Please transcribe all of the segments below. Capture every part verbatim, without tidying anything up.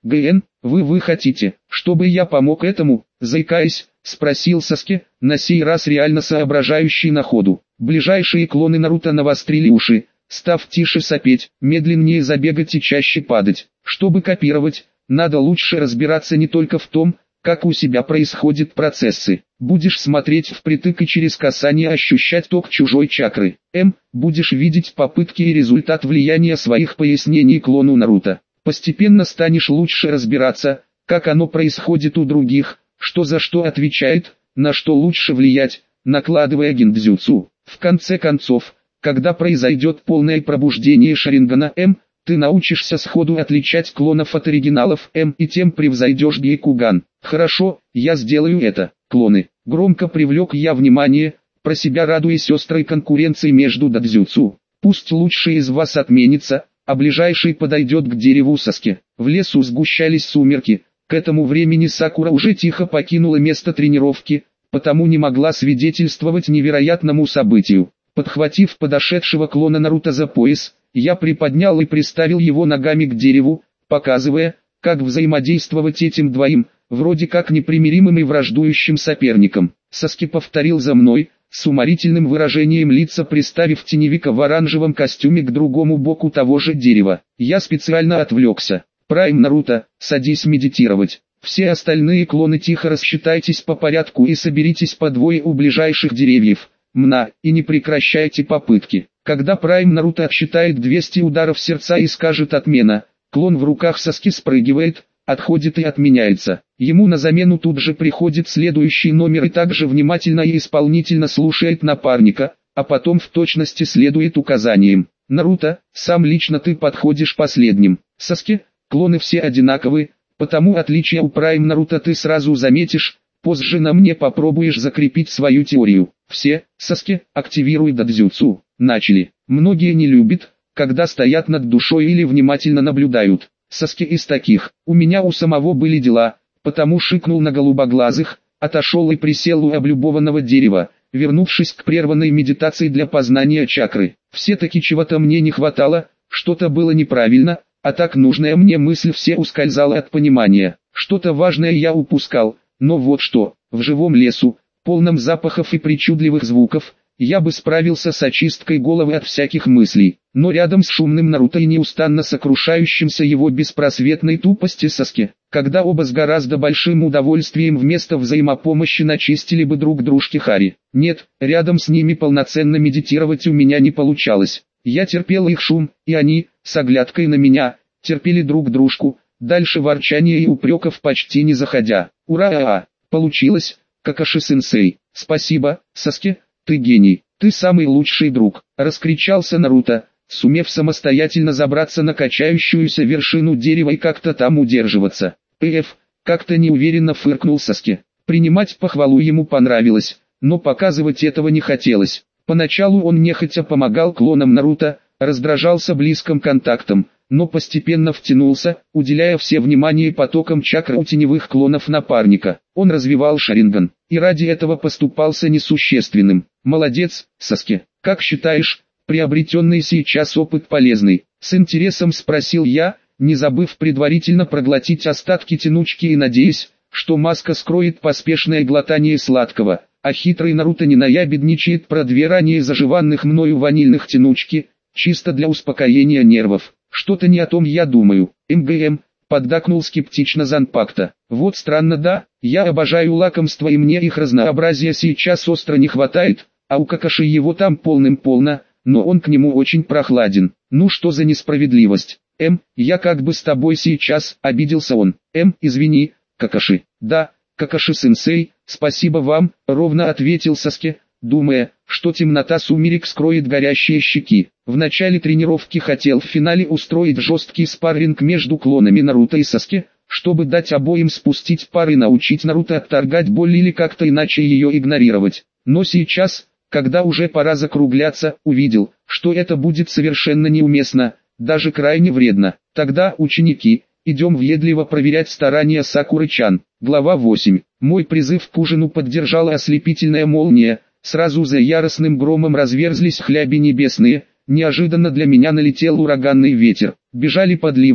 ГН, вы вы хотите, чтобы я помог этому, заикаясь, спросил Саски, на сей раз реально соображающий на ходу. Ближайшие клоны Наруто навострили уши, став тише сопеть, медленнее забегать и чаще падать. Чтобы копировать, надо лучше разбираться не только в том, как у себя происходят процессы. Будешь смотреть впритык и через касание ощущать ток чужой чакры. М. Будешь видеть попытки и результат влияния своих пояснений клону Наруто. Постепенно станешь лучше разбираться, как оно происходит у других, что за что отвечает, на что лучше влиять, накладывая гиндзюцу. В конце концов, когда произойдет полное пробуждение Шарингана М, ты научишься сходу отличать клонов от оригиналов М и тем превзойдешь Гейкуган. Хорошо, я сделаю это, клоны. Громко привлек я внимание, про себя радуясь острой конкуренции между дадзюцу. Пусть лучший из вас отменится, а ближайший подойдет к дереву Саски. В лесу сгущались сумерки, к этому времени Сакура уже тихо покинула место тренировки, потому не могла свидетельствовать невероятному событию. Подхватив подошедшего клона Наруто за пояс, я приподнял и приставил его ногами к дереву, показывая, как взаимодействовать этим двоим, вроде как непримиримым и враждующим соперникам. Саски повторил за мной, с уморительным выражением лица приставив теневика в оранжевом костюме к другому боку того же дерева. Я специально отвлекся. Прайм Наруто, садись медитировать. Все остальные клоны тихо рассчитайтесь по порядку и соберитесь по двое у ближайших деревьев. Мна, и не прекращайте попытки. Когда Прайм Наруто отсчитает двести ударов сердца и скажет «отмена», клон в руках Саски спрыгивает, отходит и отменяется. Ему на замену тут же приходит следующий номер и также внимательно и исполнительно слушает напарника, а потом в точности следует указаниям. Наруто, сам лично ты подходишь последним. Саски, клоны все одинаковы, потому отличия у Прайм Наруто ты сразу заметишь, позже на мне попробуешь закрепить свою теорию. Все, Саски, активируй дадзюцу. Начали. Многие не любят, когда стоят над душой или внимательно наблюдают. Саски из таких. У меня у самого были дела, потому шикнул на голубоглазых, отошел и присел у облюбованного дерева, вернувшись к прерванной медитации для познания чакры. Все-таки чего-то мне не хватало, что-то было неправильно, а так нужная мне мысль все ускользала от понимания. Что-то важное я упускал, но вот что, в живом лесу, полном запахов и причудливых звуков, я бы справился с очисткой головы от всяких мыслей, но рядом с шумным Наруто и неустанно сокрушающимся его беспросветной тупости Саски, когда оба с гораздо большим удовольствием вместо взаимопомощи начистили бы друг дружке хари. Нет, рядом с ними полноценно медитировать у меня не получалось. Я терпел их шум, и они, с оглядкой на меня, терпели друг дружку, дальше ворчания и упреков почти не заходя. Ура! Получилось, Какаши-сенсей. Спасибо, Саски. «Ты гений, ты самый лучший друг», — раскричался Наруто, сумев самостоятельно забраться на качающуюся вершину дерева и как-то там удерживаться. «Пф», — как-то неуверенно фыркнул Саски. Принимать похвалу ему понравилось, но показывать этого не хотелось. Поначалу он нехотя помогал клонам Наруто, раздражался близким контактом, но постепенно втянулся, уделяя все внимание потокам чакры у теневых клонов напарника. Он развивал Шаринган, и ради этого поступался несущественным. Молодец, Саски. Как считаешь, приобретенный сейчас опыт полезный? С интересом спросил я, не забыв предварительно проглотить остатки тянучки и надеясь, что маска скроет поспешное глотание сладкого, а хитрый Наруто не наябедничает про две ранее заживанных мною ванильных тянучки, чисто для успокоения нервов. Что-то не о том я думаю. МГМ, поддакнул скептично Занпакта. Вот странно, да, я обожаю лакомства и мне их разнообразия сейчас остро не хватает, а у Какаши его там полным-полно, но он к нему очень прохладен. Ну что за несправедливость? М, я как бы с тобой сейчас, обиделся он. М, извини, Какаши. Да, Какаши-сенсей, спасибо вам, ровно ответил Саски, думая, что темнота сумерек скроет горящие щеки. В начале тренировки хотел в финале устроить жесткий спарринг между клонами Наруто и Саски, чтобы дать обоим спустить пар и научить Наруто отторгать боль или как-то иначе ее игнорировать. Но сейчас, когда уже пора закругляться, увидел, что это будет совершенно неуместно, даже крайне вредно. Тогда, ученики, идем въедливо проверять старания Сакуры-чан. Глава восемь. Мой призыв к ужину поддержала ослепительная молния. Сразу за яростным громом разверзлись хляби небесные, неожиданно для меня налетел ураганный ветер. Бежали под ливнем,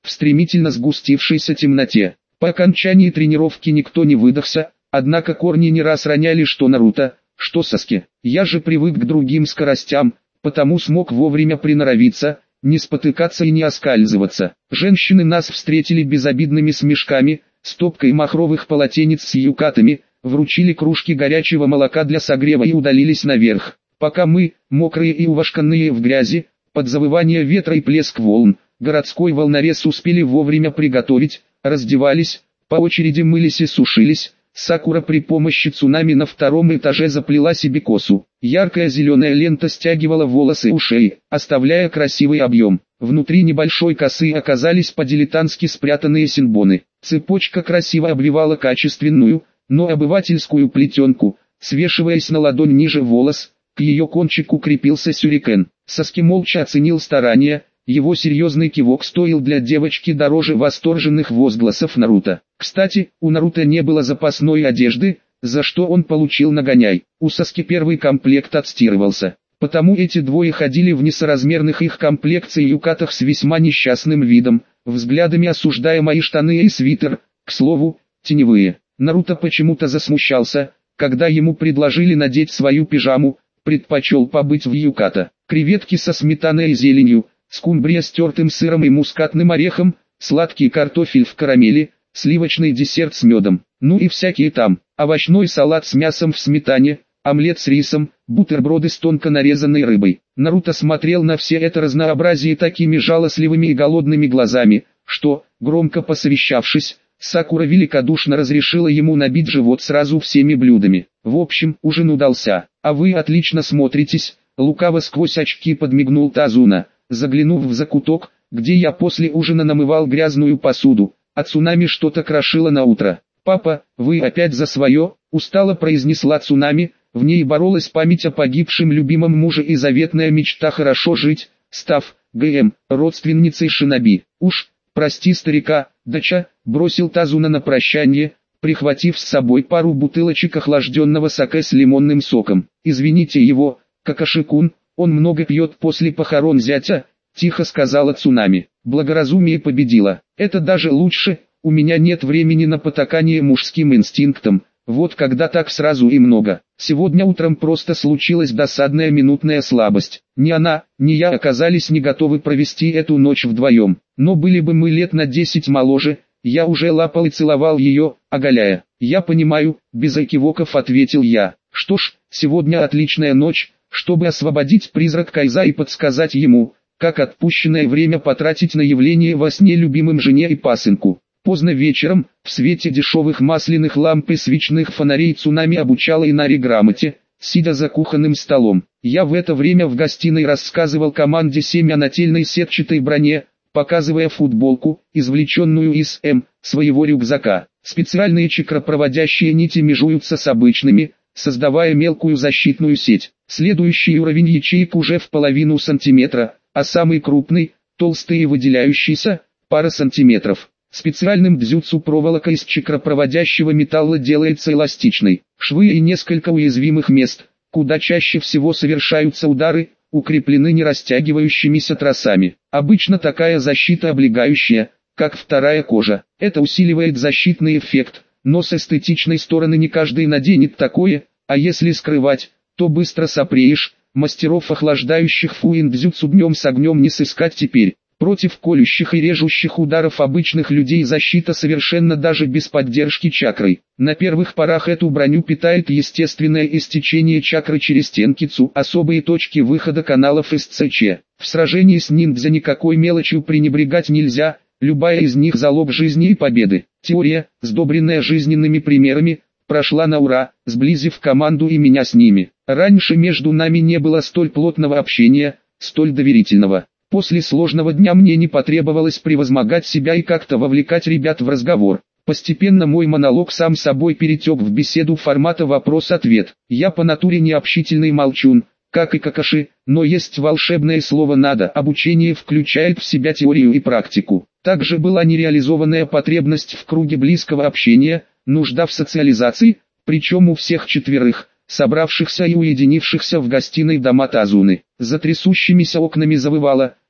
в стремительно сгустившейся темноте. По окончании тренировки никто не выдохся, однако корни не раз роняли что Наруто, что Саске. Я же привык к другим скоростям, потому смог вовремя приноровиться, не спотыкаться и не оскальзываться. Женщины нас встретили безобидными смешками, стопкой махровых полотенец с юкатами, вручили кружки горячего молока для согрева и удалились наверх. Пока мы, мокрые и увашканные в грязи, под завывание ветра и плеск волн, городской волнорез успели вовремя приготовить, раздевались, по очереди мылись и сушились. Сакура при помощи цунами на втором этаже заплела себе косу. Яркая зеленая лента стягивала волосы у шеи, оставляя красивый объем. Внутри небольшой косы оказались по-дилетантски спрятанные синбоны. Цепочка красиво обвивала качественную, но обывательскую плетенку, свешиваясь на ладонь ниже волос. К ее кончику крепился сюрикен. Саски молча оценил старания. Его серьезный кивок стоил для девочки дороже восторженных возгласов Наруто. Кстати, у Наруто не было запасной одежды, за что он получил нагоняй. У Саски первый комплект отстирывался. Потому эти двое ходили в несоразмерных их комплекции юкатах с весьма несчастным видом, взглядами осуждая мои штаны и свитер, к слову, теневые. Наруто почему-то засмущался, когда ему предложили надеть свою пижаму, предпочел побыть в юката. Креветки со сметаной и зеленью, скумбрия с тертым сыром и мускатным орехом, сладкий картофель в карамели, сливочный десерт с медом, ну и всякие там, овощной салат с мясом в сметане, омлет с рисом, бутерброды с тонко нарезанной рыбой. Наруто смотрел на все это разнообразие такими жалостливыми и голодными глазами, что, громко посовещавшись, Сакура великодушно разрешила ему набить живот сразу всеми блюдами. В общем, ужин удался. А вы отлично смотритесь, лукаво сквозь очки подмигнул Тазуна, заглянув в закуток, где я после ужина намывал грязную посуду, а Цунами что-то крошила на утро. «Папа, вы опять за свое?» – устало произнесла Цунами, в ней боролась память о погибшем любимом муже и заветная мечта хорошо жить, став, ГМ, родственницей Шиноби. «Уж, прости старика, дача», – бросил Тазуна на прощание, прихватив с собой пару бутылочек охлажденного саке с лимонным соком. «Извините его, Какаши-кун, он много пьет после похорон зятя», – тихо сказала Цунами. Благоразумие победило. «Это даже лучше, у меня нет времени на потакание мужским инстинктам, вот когда так сразу и много. Сегодня утром просто случилась досадная минутная слабость. Ни она, ни я оказались не готовы провести эту ночь вдвоем. Но были бы мы лет на десять моложе, я уже лапал и целовал ее, оголяя». «Я понимаю», – без экивоков ответил я. «Что ж, сегодня отличная ночь, чтобы освободить призрак Кайза и подсказать ему, как отпущенное время потратить на явление во сне любимым жене и пасынку». Поздно вечером, в свете дешевых масляных ламп и свечных фонарей Цунами обучала Инари грамоте, сидя за кухонным столом. Я в это время в гостиной рассказывал команде семь о нательной сетчатой броне, показывая футболку, извлеченную из М, своего рюкзака. Специальные чакропроводящие нити межуются с обычными, создавая мелкую защитную сеть. Следующий уровень ячеек уже в половину сантиметра, а самый крупный, толстый и выделяющийся, пара сантиметров. Специальным дзюцу проволока из чакропроводящего металла делается эластичной. Швы и несколько уязвимых мест, куда чаще всего совершаются удары, укреплены не растягивающимися тросами. Обычно такая защита облегающая, как вторая кожа. Это усиливает защитный эффект, но с эстетичной стороны не каждый наденет такое, а если скрывать, то быстро сопреешь. Мастеров охлаждающих фуин-дзюцу днем с огнем не сыскать теперь. Против колющих и режущих ударов обычных людей защита совершенно даже без поддержки чакрой. На первых порах эту броню питает естественное истечение чакры через тенкицу, особые точки выхода каналов из ЦЧ. В сражении с ниндзя никакой мелочью пренебрегать нельзя, любая из них залог жизни и победы. Теория, сдобренная жизненными примерами, прошла на ура, сблизив команду и меня с ними. Раньше между нами не было столь плотного общения, столь доверительного. После сложного дня мне не потребовалось превозмогать себя и как-то вовлекать ребят в разговор. Постепенно мой монолог сам собой перетек в беседу формата вопрос-ответ. Я по натуре не общительный молчун, как и Какаши, но есть волшебное слово «надо». Обучение включает в себя теорию и практику. Также была нереализованная потребность в круге близкого общения, нужда в социализации, причем у всех четверых, собравшихся и уединившихся в гостиной дома Тазуны. За трясущимися окнами завывала,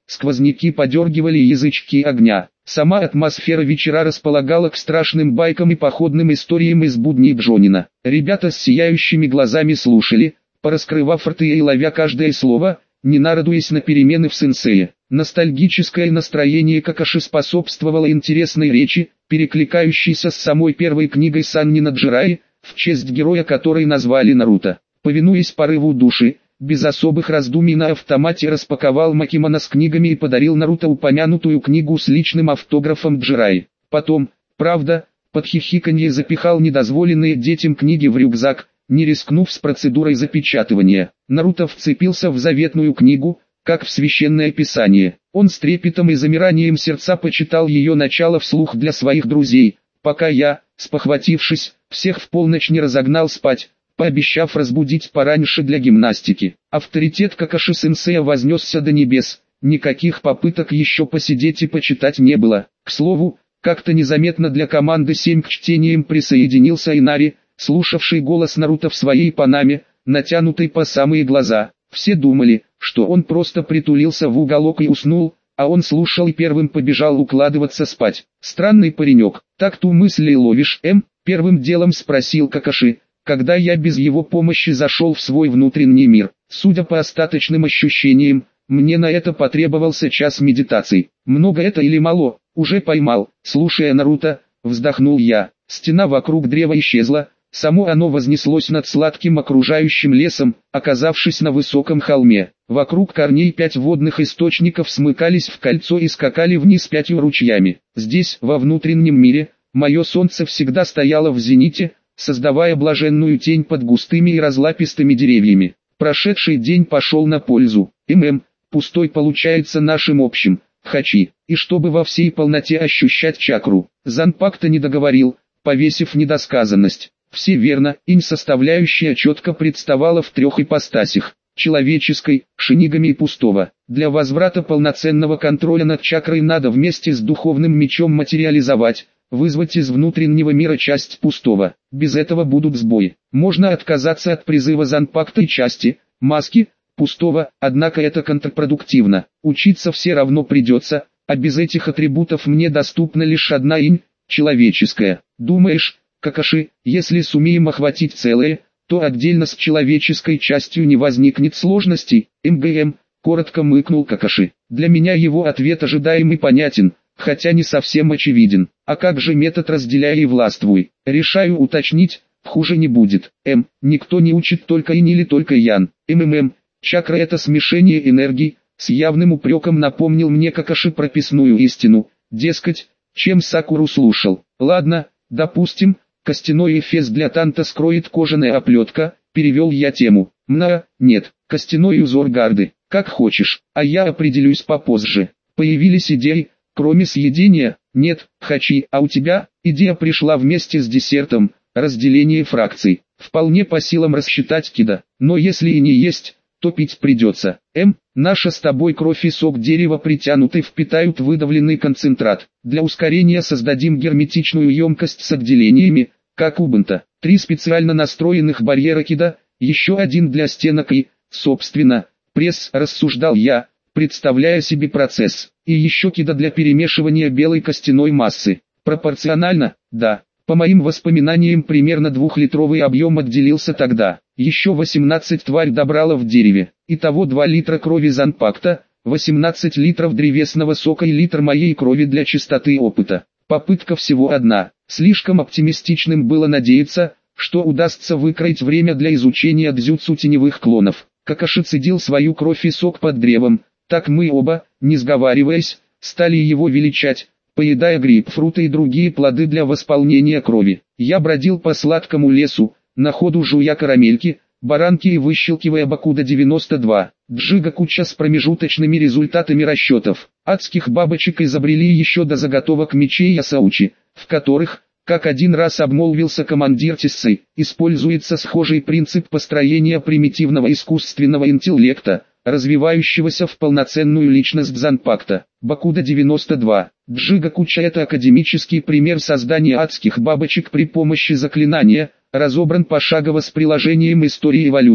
сквозняки подергивали язычки огня. Сама атмосфера вечера располагала к страшным байкам и походным историям из будней Джонина. Ребята с сияющими глазами слушали, пораскрывав рты и ловя каждое слово, не нарадуясь на перемены в сенсее. Ностальгическое настроение Какаши способствовало интересной речи, перекликающейся с самой первой книгой Саннина Джираи, в честь героя которой назвали Наруто. Повинуясь порыву души, без особых раздумий на автомате распаковал Макимана с книгами и подарил Наруто упомянутую книгу с личным автографом Джираи. Потом, правда, под хихиканье запихал недозволенные детям книги в рюкзак, не рискнув с процедурой запечатывания. Наруто вцепился в заветную книгу, как в священное писание. Он с трепетом и замиранием сердца почитал ее начало вслух для своих друзей, пока я, спохватившись, всех в полночь не разогнал спать, пообещав разбудить пораньше для гимнастики. Авторитет Какаши-сенсея вознесся до небес, никаких попыток еще посидеть и почитать не было. К слову, как-то незаметно для команды семь к чтениям присоединился Инари, слушавший голос Наруто в своей панаме, натянутой по самые глаза. Все думали, что он просто притулился в уголок и уснул, а он слушал и первым побежал укладываться спать. Странный паренек, так ту мысли ловишь, М? Первым делом спросил Какаши, когда я без его помощи зашел в свой внутренний мир. Судя по остаточным ощущениям, мне на это потребовался час медитаций. Много это или мало? Уже поймал. Слушая Наруто, вздохнул я. Стена вокруг древа исчезла, само оно вознеслось над сладким окружающим лесом, оказавшись на высоком холме. Вокруг корней пять водных источников смыкались в кольцо и скакали вниз пятью ручьями. Здесь, во внутреннем мире, мое солнце всегда стояло в зените, создавая блаженную тень под густыми и разлапистыми деревьями. Прошедший день пошел на пользу. ММ, пустой получается нашим общим, хачи. И чтобы во всей полноте ощущать чакру, Занпакта не договорил, повесив недосказанность. Все верно, инь-составляющая четко представала в трех ипостасях: человеческой, шинигами и пустого. Для возврата полноценного контроля над чакрой надо вместе с духовным мечом материализовать, вызвать из внутреннего мира часть пустого. Без этого будут сбои. Можно отказаться от призыва Занпакта и части, маски, пустого, однако это контрпродуктивно. Учиться все равно придется, а без этих атрибутов мне доступна лишь одна инь, человеческая. Думаешь, Какаши, если сумеем охватить целое, то отдельно с человеческой частью не возникнет сложностей? МГМ, коротко мыкнул Какаши. Для меня его ответ ожидаем и понятен, хотя не совсем очевиден. А как же метод «разделяй и властвуй»? Решаю уточнить, хуже не будет. М. Никто не учит только инь или только ян. МММ. Чакра — это смешение энергий. С явным упреком напомнил мне Какаши прописную истину. Дескать, чем Сакуру слушал. Ладно, допустим, костяной эфес для танта скроет кожаная оплетка, перевел я тему. Мна, нет, костяной узор гарды, как хочешь, а я определюсь попозже. Появились идеи, кроме съедения? Нет, хачи, а у тебя? Идея пришла вместе с десертом, разделение фракций. Вполне по силам рассчитать кида, но если и не есть, то пить придется. М, наша с тобой кровь и сок дерева притянуты впитают выдавленный концентрат. Для ускорения создадим герметичную емкость с отделениями, как у бунта. Три специально настроенных барьера кида, еще один для стенок и, собственно, пресс, рассуждал я, представляя себе процесс. И еще кида для перемешивания белой костяной массы. Пропорционально, да. По моим воспоминаниям примерно двухлитровый объем отделился тогда. Еще восемнадцать тварь добрала в дереве. Итого два литра крови Занпакта, восемнадцать литров древесного сока и литр моей крови для чистоты опыта. Попытка всего одна. Слишком оптимистичным было надеяться, что удастся выкроить время для изучения дзюцу теневых клонов. Какаши цедил свою кровь и сок под древом, так мы оба, не сговариваясь, стали его величать, поедая грейпфруты и другие плоды для восполнения крови. Я бродил по сладкому лесу, на ходу жуя карамельки, баранки и выщелкивая Бакуда девяносто два. Джига куча с промежуточными результатами расчетов. Адских бабочек изобрели еще до заготовок мечей Ясаучи, в которых, как один раз обмолвился командир Тиссы, используется схожий принцип построения примитивного искусственного интеллекта, развивающегося в полноценную личность Занпакта. Бакуда девяносто два. Джига куча — это академический пример создания адских бабочек при помощи заклинания, разобран пошагово с приложением истории эволюции,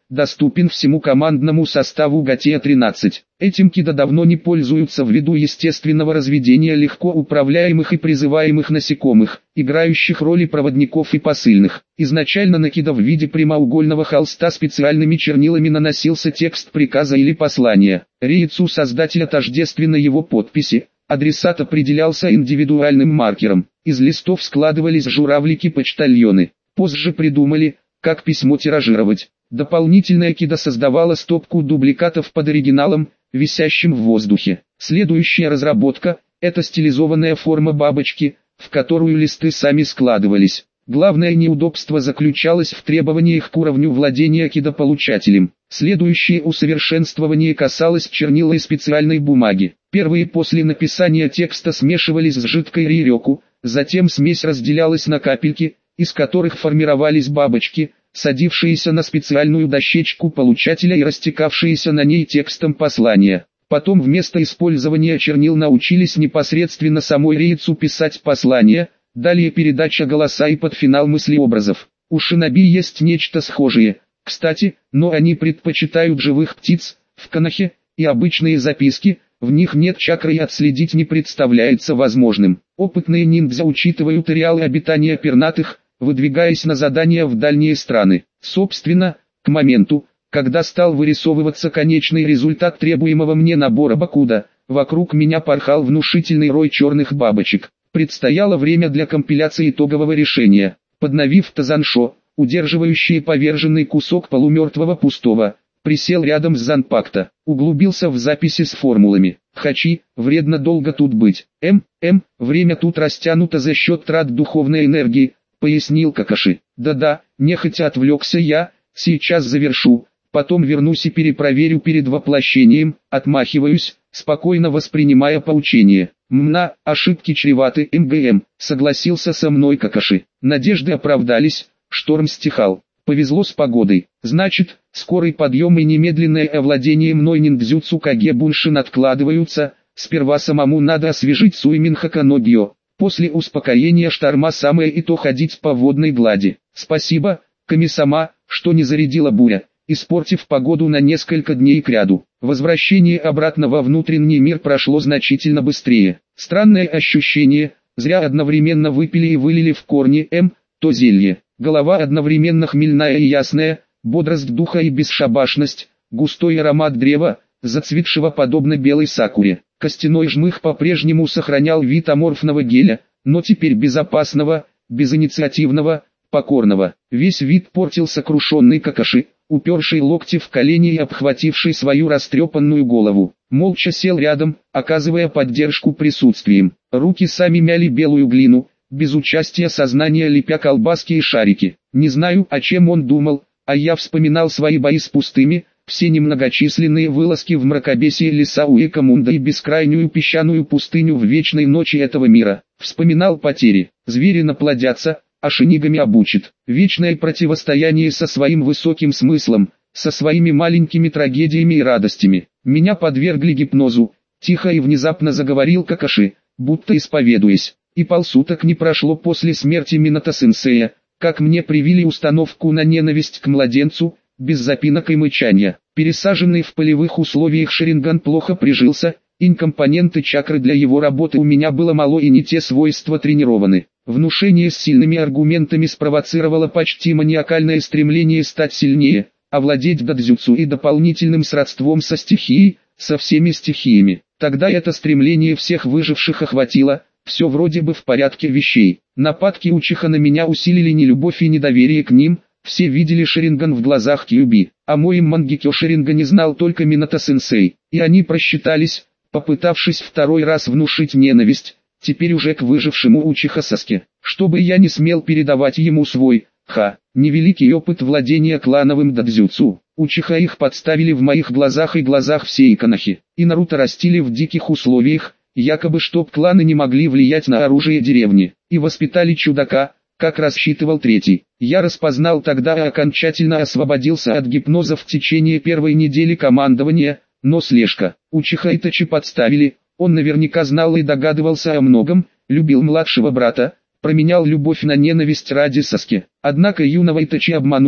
доступен всему командному составу Гатея тринадцать. Этим Кида давно не пользуются ввиду естественного разведения легко управляемых и призываемых насекомых, играющих роли проводников и посыльных. Изначально на Кида в виде прямоугольного холста специальными чернилами наносился текст приказа или послания. Рейцу создателя тождественно его подписи, адресат определялся индивидуальным маркером. Из листов складывались журавлики-почтальоны. Позже придумали, как письмо тиражировать. Дополнительная Кида создавала стопку дубликатов под оригиналом, висящим в воздухе. Следующая разработка – это стилизованная форма бабочки, в которую листы сами складывались. Главное неудобство заключалось в требованиях к уровню владения Кида-получателем. Следующее усовершенствование касалось чернила и специальной бумаги. Первые после написания текста смешивались с жидкой рирёку, затем смесь разделялась на капельки, из которых формировались бабочки, садившиеся на специальную дощечку получателя и растекавшиеся на ней текстом послания. Потом вместо использования чернил научились непосредственно самой Рейцу писать послания, далее передача голоса и под финал мыслеобразов. У шиноби есть нечто схожее, кстати, но они предпочитают живых птиц, в канахе, и обычные записки, в них нет чакры и отследить не представляется возможным. Опытные ниндзя учитывают ареалы обитания пернатых, выдвигаясь на задания в дальние страны. Собственно, к моменту, когда стал вырисовываться конечный результат требуемого мне набора Бакуда, вокруг меня порхал внушительный рой черных бабочек. Предстояло время для компиляции итогового решения. Подновив Тазаншо, удерживающий поверженный кусок полумертвого пустого, присел рядом с Занпакто, углубился в записи с формулами. Хачи, вредно долго тут быть. М, М, время тут растянуто за счет трат духовной энергии, пояснил Какаши. Да-да, нехотя отвлекся я, сейчас завершу, потом вернусь и перепроверю перед воплощением, отмахиваюсь, спокойно воспринимая поучение. Мна, ошибки чреваты МГМ, согласился со мной Какаши. Надежды оправдались, шторм стихал. Повезло с погодой. Значит, скорый подъем и немедленное овладение мной ниндзюцу Каге Буншин откладываются, сперва самому надо освежить Суиминхака но Гьо. После успокоения шторма самое и то ходить по водной глади. Спасибо, Ками-сама, что не зарядила буря, испортив погоду на несколько дней кряду. Возвращение обратно во внутренний мир прошло значительно быстрее. Странное ощущение, зря одновременно выпили и вылили в корни М, то зелье. Голова одновременно хмельная и ясная, бодрость духа и бесшабашность, густой аромат древа, зацветшего подобно белой сакуре. Костяной жмых по-прежнему сохранял вид аморфного геля, но теперь безопасного, безинициативного, покорного. Весь вид портил сокрушенный Какаши, уперший локти в колени и обхвативший свою растрепанную голову. Молча сел рядом, оказывая поддержку присутствием. Руки сами мяли белую глину, без участия сознания лепя колбаски и шарики. Не знаю, о чем он думал, а я вспоминал свои бои с пустыми, все немногочисленные вылазки в мракобесие леса Уэкамунда и бескрайнюю песчаную пустыню в вечной ночи этого мира. Вспоминал потери. Звери наплодятся, а шинигами обучит. Вечное противостояние со своим высоким смыслом, со своими маленькими трагедиями и радостями. Меня подвергли гипнозу, тихо и внезапно заговорил Какаши, будто исповедуясь. И полсуток не прошло после смерти Минато-сенсея, как мне привили установку на ненависть к младенцу, без запинок и мычания. Пересаженный в полевых условиях Шаринган плохо прижился, инкомпоненты чакры для его работы у меня было мало и не те свойства тренированы. Внушение с сильными аргументами спровоцировало почти маниакальное стремление стать сильнее, овладеть дадзюцу и дополнительным сродством со стихией, со всеми стихиями. Тогда это стремление всех выживших охватило, все вроде бы в порядке вещей. Нападки Учиха на меня усилили нелюбовь и недоверие к ним, все видели Шаринган в глазах Кьюби, а мой Мангекё Шаринга не знал только Минато-сенсей, и они просчитались, попытавшись второй раз внушить ненависть, теперь уже к выжившему Учиха Саске, чтобы я не смел передавать ему свой, ха, невеликий опыт владения клановым дадзюцу. Учиха их подставили в моих глазах и глазах всей Канахи, и Наруто растили в диких условиях, якобы чтоб кланы не могли влиять на оружие деревни, и воспитали чудака, как рассчитывал третий. Я распознал тогда и окончательно освободился от гипноза в течение первой недели командования, но слежка. Учиха Итачи подставили, он наверняка знал и догадывался о многом, любил младшего брата, променял любовь на ненависть ради Саски. Однако юного Итачи обманули,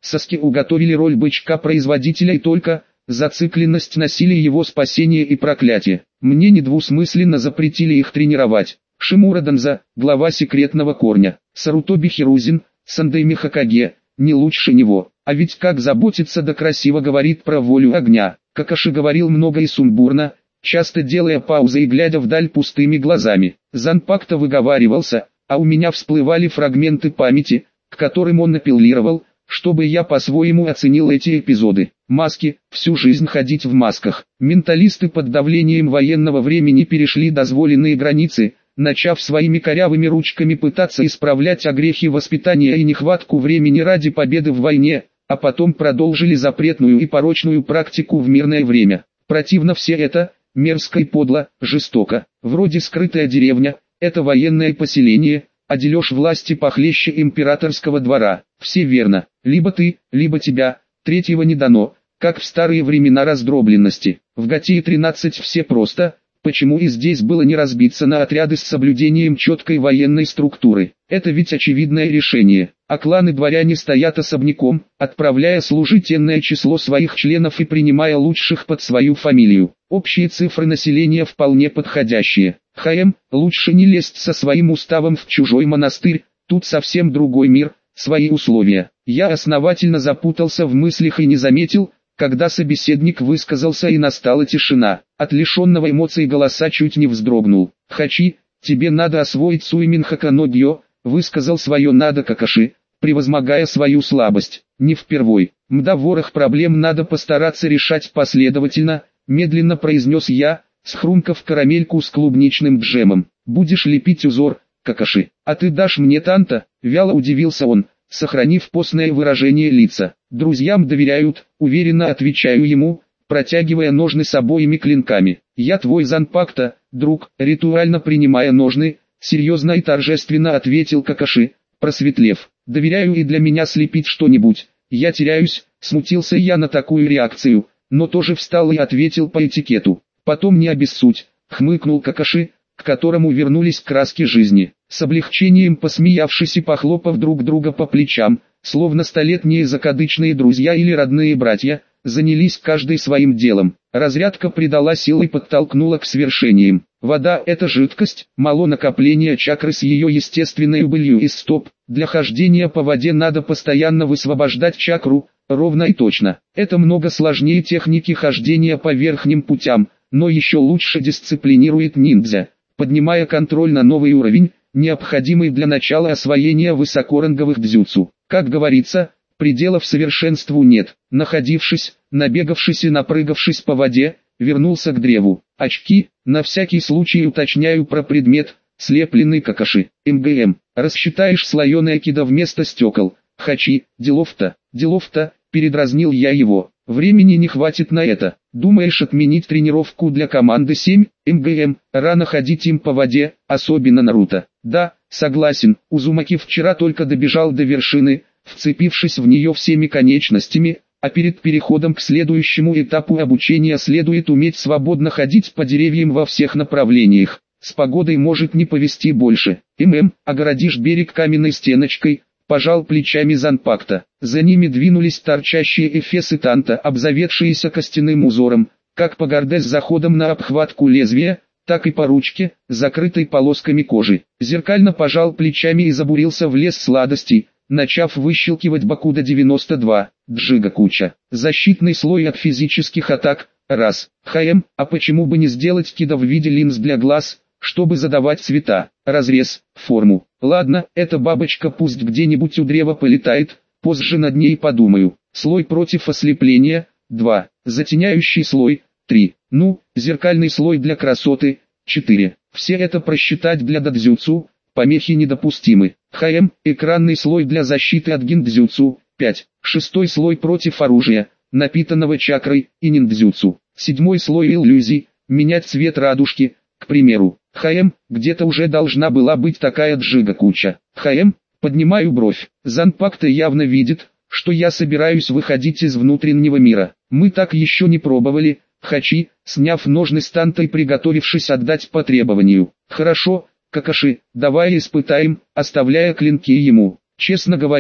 Саске уготовили роль бычка-производителя и только зацикленность носили его спасение и проклятие. Мне недвусмысленно запретили их тренировать. Шимура Данза, глава секретного корня, Сарутоби Хирузин, Сандайми Хокаге, не лучше него. А ведь как заботиться да красиво говорит про волю огня. Какаши говорил много и сумбурно, часто делая паузы и глядя вдаль пустыми глазами. Занпакто выговаривался, а у меня всплывали фрагменты памяти, к которым он апеллировал, чтобы я по-своему оценил эти эпизоды. Маски, всю жизнь ходить в масках. Менталисты под давлением военного времени перешли дозволенные границы, начав своими корявыми ручками пытаться исправлять огрехи воспитания и нехватку времени ради победы в войне, а потом продолжили запретную и порочную практику в мирное время. Противно все это, мерзко и подло, жестоко. Вроде скрытая деревня, это военное поселение, а дележ власти похлеще императорского двора. Все верно, либо ты, либо тебя, третьего не дано, как в старые времена раздробленности. В Готии тринадцать все просто, почему и здесь было не разбиться на отряды с соблюдением четкой военной структуры. Это ведь очевидное решение. А кланы-дворяне стоят особняком, отправляя служить энное число своих членов и принимая лучших под свою фамилию. Общие цифры населения вполне подходящие. ХМ, лучше не лезть со своим уставом в чужой монастырь, тут совсем другой мир, свои условия. Я основательно запутался в мыслях и не заметил, когда собеседник высказался и настала тишина. От лишенного эмоций голоса чуть не вздрогнул. «Хачи, тебе надо освоить Суимин Хаканогьё», высказал свое надо Какаши, превозмогая свою слабость. Не впервой. Мда ворох проблем надо постараться решать последовательно, медленно произнес я, схрумкав карамельку с клубничным джемом. Будешь лепить узор, Какаши. А ты дашь мне танто? Вяло удивился он, сохранив постное выражение лица. Друзьям доверяют, уверенно отвечаю ему, протягивая ножны с обоими клинками. Я твой Занпакто, друг, ритуально принимая ножны, серьезно и торжественно ответил Какаши, просветлев. Доверяю и для меня слепить что-нибудь. Я теряюсь, смутился я на такую реакцию, но тоже встал и ответил по этикету. Потом не обессудь, хмыкнул Какаши, к которому вернулись краски жизни. С облегчением посмеявшись и похлопав друг друга по плечам, словно столетние закадычные друзья или родные братья, занялись каждый своим делом. Разрядка придала сил и подтолкнула к свершениям. Вода – это жидкость, мало накопления чакры с ее естественной убылью из стоп. Для хождения по воде надо постоянно высвобождать чакру, ровно и точно. Это много сложнее техники хождения по верхним путям, но еще лучше дисциплинирует ниндзя, поднимая контроль на новый уровень, необходимый для начала освоения высокоранговых дзюцу. Как говорится, пределов совершенству нет. Находившись, набегавшись и напрыгавшись по воде, вернулся к древу. Очки, на всякий случай уточняю про предмет, слепленный Какаши. МГМ, рассчитаешь слоеное кида вместо стекол. Хачи, делов-то, делов-то, передразнил я его. Времени не хватит на это. Думаешь отменить тренировку для команды семь? МГМ, рано ходить им по воде, особенно Наруто. Да, согласен, Узумаки вчера только добежал до вершины, вцепившись в нее всеми конечностями, а перед переходом к следующему этапу обучения следует уметь свободно ходить по деревьям во всех направлениях. С погодой может не повезти больше. ММ, огородишь берег каменной стеночкой, пожал плечами Занпакто. За ними двинулись торчащие эфесы танта, обзаведшиеся костяным узором, как по горде с заходом на обхватку лезвия, так и по ручке, закрытой полосками кожи. Зеркально пожал плечами и забурился в лес сладостей, начав выщелкивать Бакуда девяносто два, Джигакуча. Защитный слой от физических атак, раз. ХМ, а почему бы не сделать кида в виде линз для глаз, чтобы задавать цвета, разрез, форму. Ладно, эта бабочка пусть где-нибудь у древа полетает, позже над ней подумаю. Слой против ослепления, два. Затеняющий слой, три. Ну, зеркальный слой для красоты, четыре. Все это просчитать для дадзюцу, помехи недопустимы. ХМ, экранный слой для защиты от гиндзюцу, пять. Шестой слой против оружия, напитанного чакрой, и ниндзюцу. Седьмой слой иллюзий, менять цвет радужки, к примеру. ХМ, где-то уже должна была быть такая Джигакуча. ХМ, поднимаю бровь. Занпакто явно видит, что я собираюсь выходить из внутреннего мира. Мы так еще не пробовали. Хачи, сняв ножны с танта и приготовившись отдать по требованию. Хорошо, Какаши, давай испытаем, оставляя клинки ему. Честно говоря,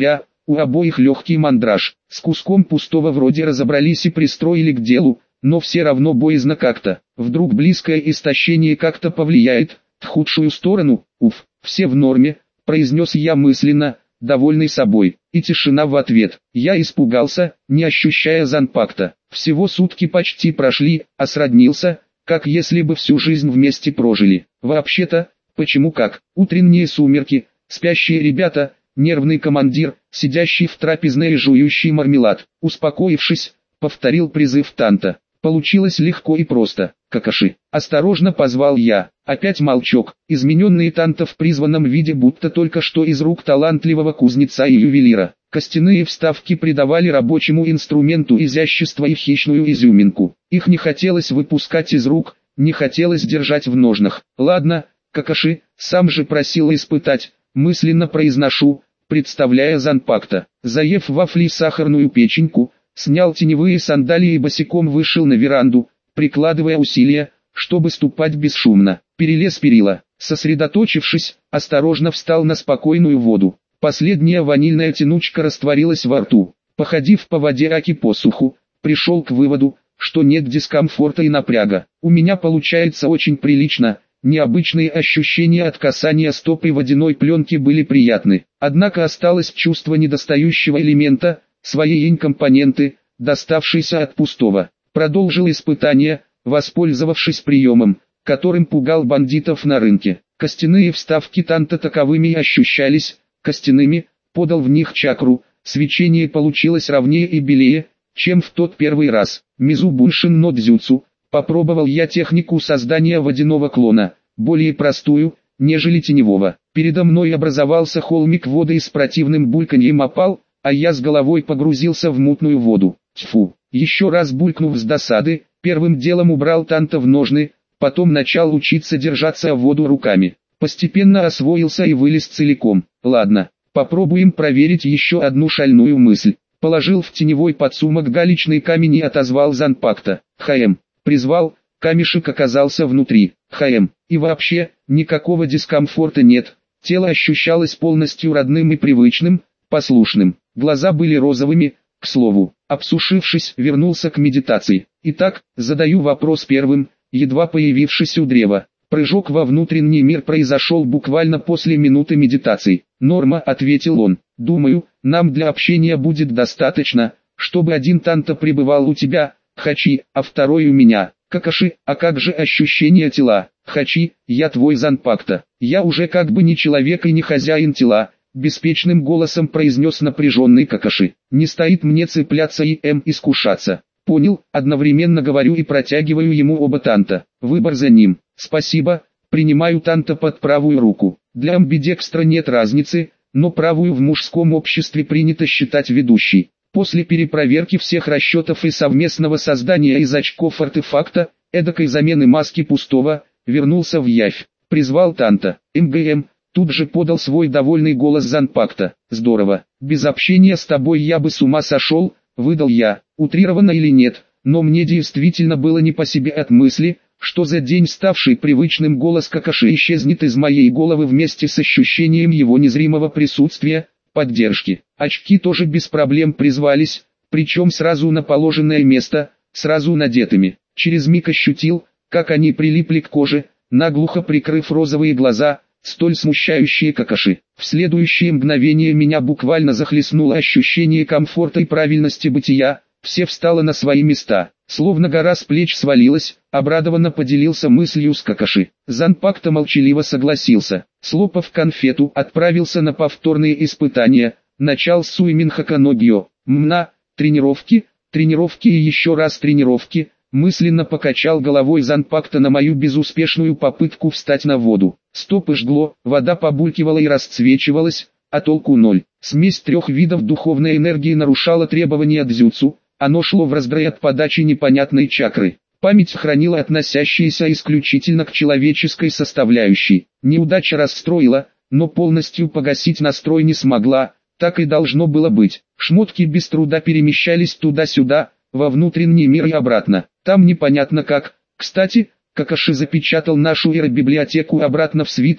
у обоих легкий мандраж. С куском пустого вроде разобрались и пристроили к делу, но все равно боязно как-то. Вдруг близкое истощение как-то повлияет в худшую сторону. Уф, все в норме, произнес я мысленно, довольный собой. И тишина в ответ. Я испугался, не ощущая занпакта. Всего сутки почти прошли, а сроднился, как если бы всю жизнь вместе прожили. Вообще-то, почему как? Утренние сумерки, спящие ребята, нервный командир, сидящий в трапезной и жующий мармелад. Успокоившись, повторил призыв Танта. Получилось легко и просто. Какаши. Осторожно позвал я. Опять молчок. Измененный Танта в призванном виде, будто только что из рук талантливого кузнеца и ювелира. Костяные вставки придавали рабочему инструменту изящество и хищную изюминку. Их не хотелось выпускать из рук, не хотелось держать в ножнах. Ладно, Какаши, сам же просил испытать, мысленно произношу, представляя занпакта. Заев вафли и сахарную печеньку, снял теневые сандалии и босиком вышел на веранду, прикладывая усилия, чтобы ступать бесшумно. Перелез перила, сосредоточившись, осторожно встал на спокойную воду. Последняя ванильная тянучка растворилась во рту. Походив по воде аки по суху, пришел к выводу, что нет дискомфорта и напряга. У меня получается очень прилично, необычные ощущения от касания стоп и водяной пленки были приятны. Однако осталось чувство недостающего элемента, своей инь-компоненты, доставшейся от пустого. Продолжил испытание, воспользовавшись приемом, которым пугал бандитов на рынке. Костяные вставки Танта таковыми и ощущались, костяными, подал в них чакру, свечение получилось ровнее и белее, чем в тот первый раз. Мизубуншин но дзюцу, попробовал я технику создания водяного клона, более простую, нежели теневого. Передо мной образовался холмик воды и с противным бульканьем опал, а я с головой погрузился в мутную воду. Тьфу, еще раз булькнув с досады, первым делом убрал Танта в ножны, потом начал учиться держаться в воду руками. Постепенно освоился и вылез целиком. Ладно, попробуем проверить еще одну шальную мысль. Положил в теневой подсумок галечный камень и отозвал занпакта. ХМ. Призвал, камешек оказался внутри. ХМ. И вообще, никакого дискомфорта нет. Тело ощущалось полностью родным и привычным, послушным. Глаза были розовыми, к слову. Обсушившись, вернулся к медитации. Итак, задаю вопрос первым, едва появившись у древа. Прыжок во внутренний мир произошел буквально после минуты медитации. «Норма», — ответил он. «Думаю, нам для общения будет достаточно, чтобы один Танта пребывал у тебя, Хачи, а второй у меня. Какаши, а как же ощущение тела? Хачи, я твой занпакта. Я уже как бы не человек и не хозяин тела», — беспечным голосом произнес напряженный Какаши. «Не стоит мне цепляться и эм искушаться». «Понял», одновременно говорю и протягиваю ему оба Танта. Выбор за ним. «Спасибо», принимаю Танта под правую руку. Для амбидекстра нет разницы, но правую в мужском обществе принято считать ведущей. После перепроверки всех расчетов и совместного создания из очков артефакта, эдакой замены маски пустого, вернулся в явь. Призвал Танта. МГМ, тут же подал свой довольный голос занпакта. «Здорово, без общения с тобой я бы с ума сошел», выдал я. Утрированно или нет, но мне действительно было не по себе от мысли, что за день ставший привычным голос Какаши исчезнет из моей головы вместе с ощущением его незримого присутствия, поддержки. Очки тоже без проблем призвались, причем сразу на положенное место, сразу надетыми. Через миг ощутил, как они прилипли к коже, наглухо прикрыв розовые глаза, столь смущающие Какаши. В следующее мгновение меня буквально захлестнуло ощущение комфорта и правильности бытия, все встало на свои места. Словно гора с плеч свалилась, обрадованно поделился мыслью с Какаши. Занпакта молчаливо согласился. Слопав конфету, отправился на повторные испытания. Начал с Суиминхаканогио. Мна, тренировки, тренировки и еще раз тренировки. Мысленно покачал головой Занпакта на мою безуспешную попытку встать на воду. Стопы жгло, вода побулькивала и расцвечивалась, а толку ноль. Смесь трех видов духовной энергии нарушала требования дзюцу. Оно шло в раздрай от подачи непонятной чакры. Память хранила относящиеся исключительно к человеческой составляющей. Неудача расстроила, но полностью погасить настрой не смогла, так и должно было быть. Шмотки без труда перемещались туда-сюда, во внутренний мир и обратно. Там непонятно как. Кстати, Какаши запечатал нашу иеробиблиотеку обратно в свиток,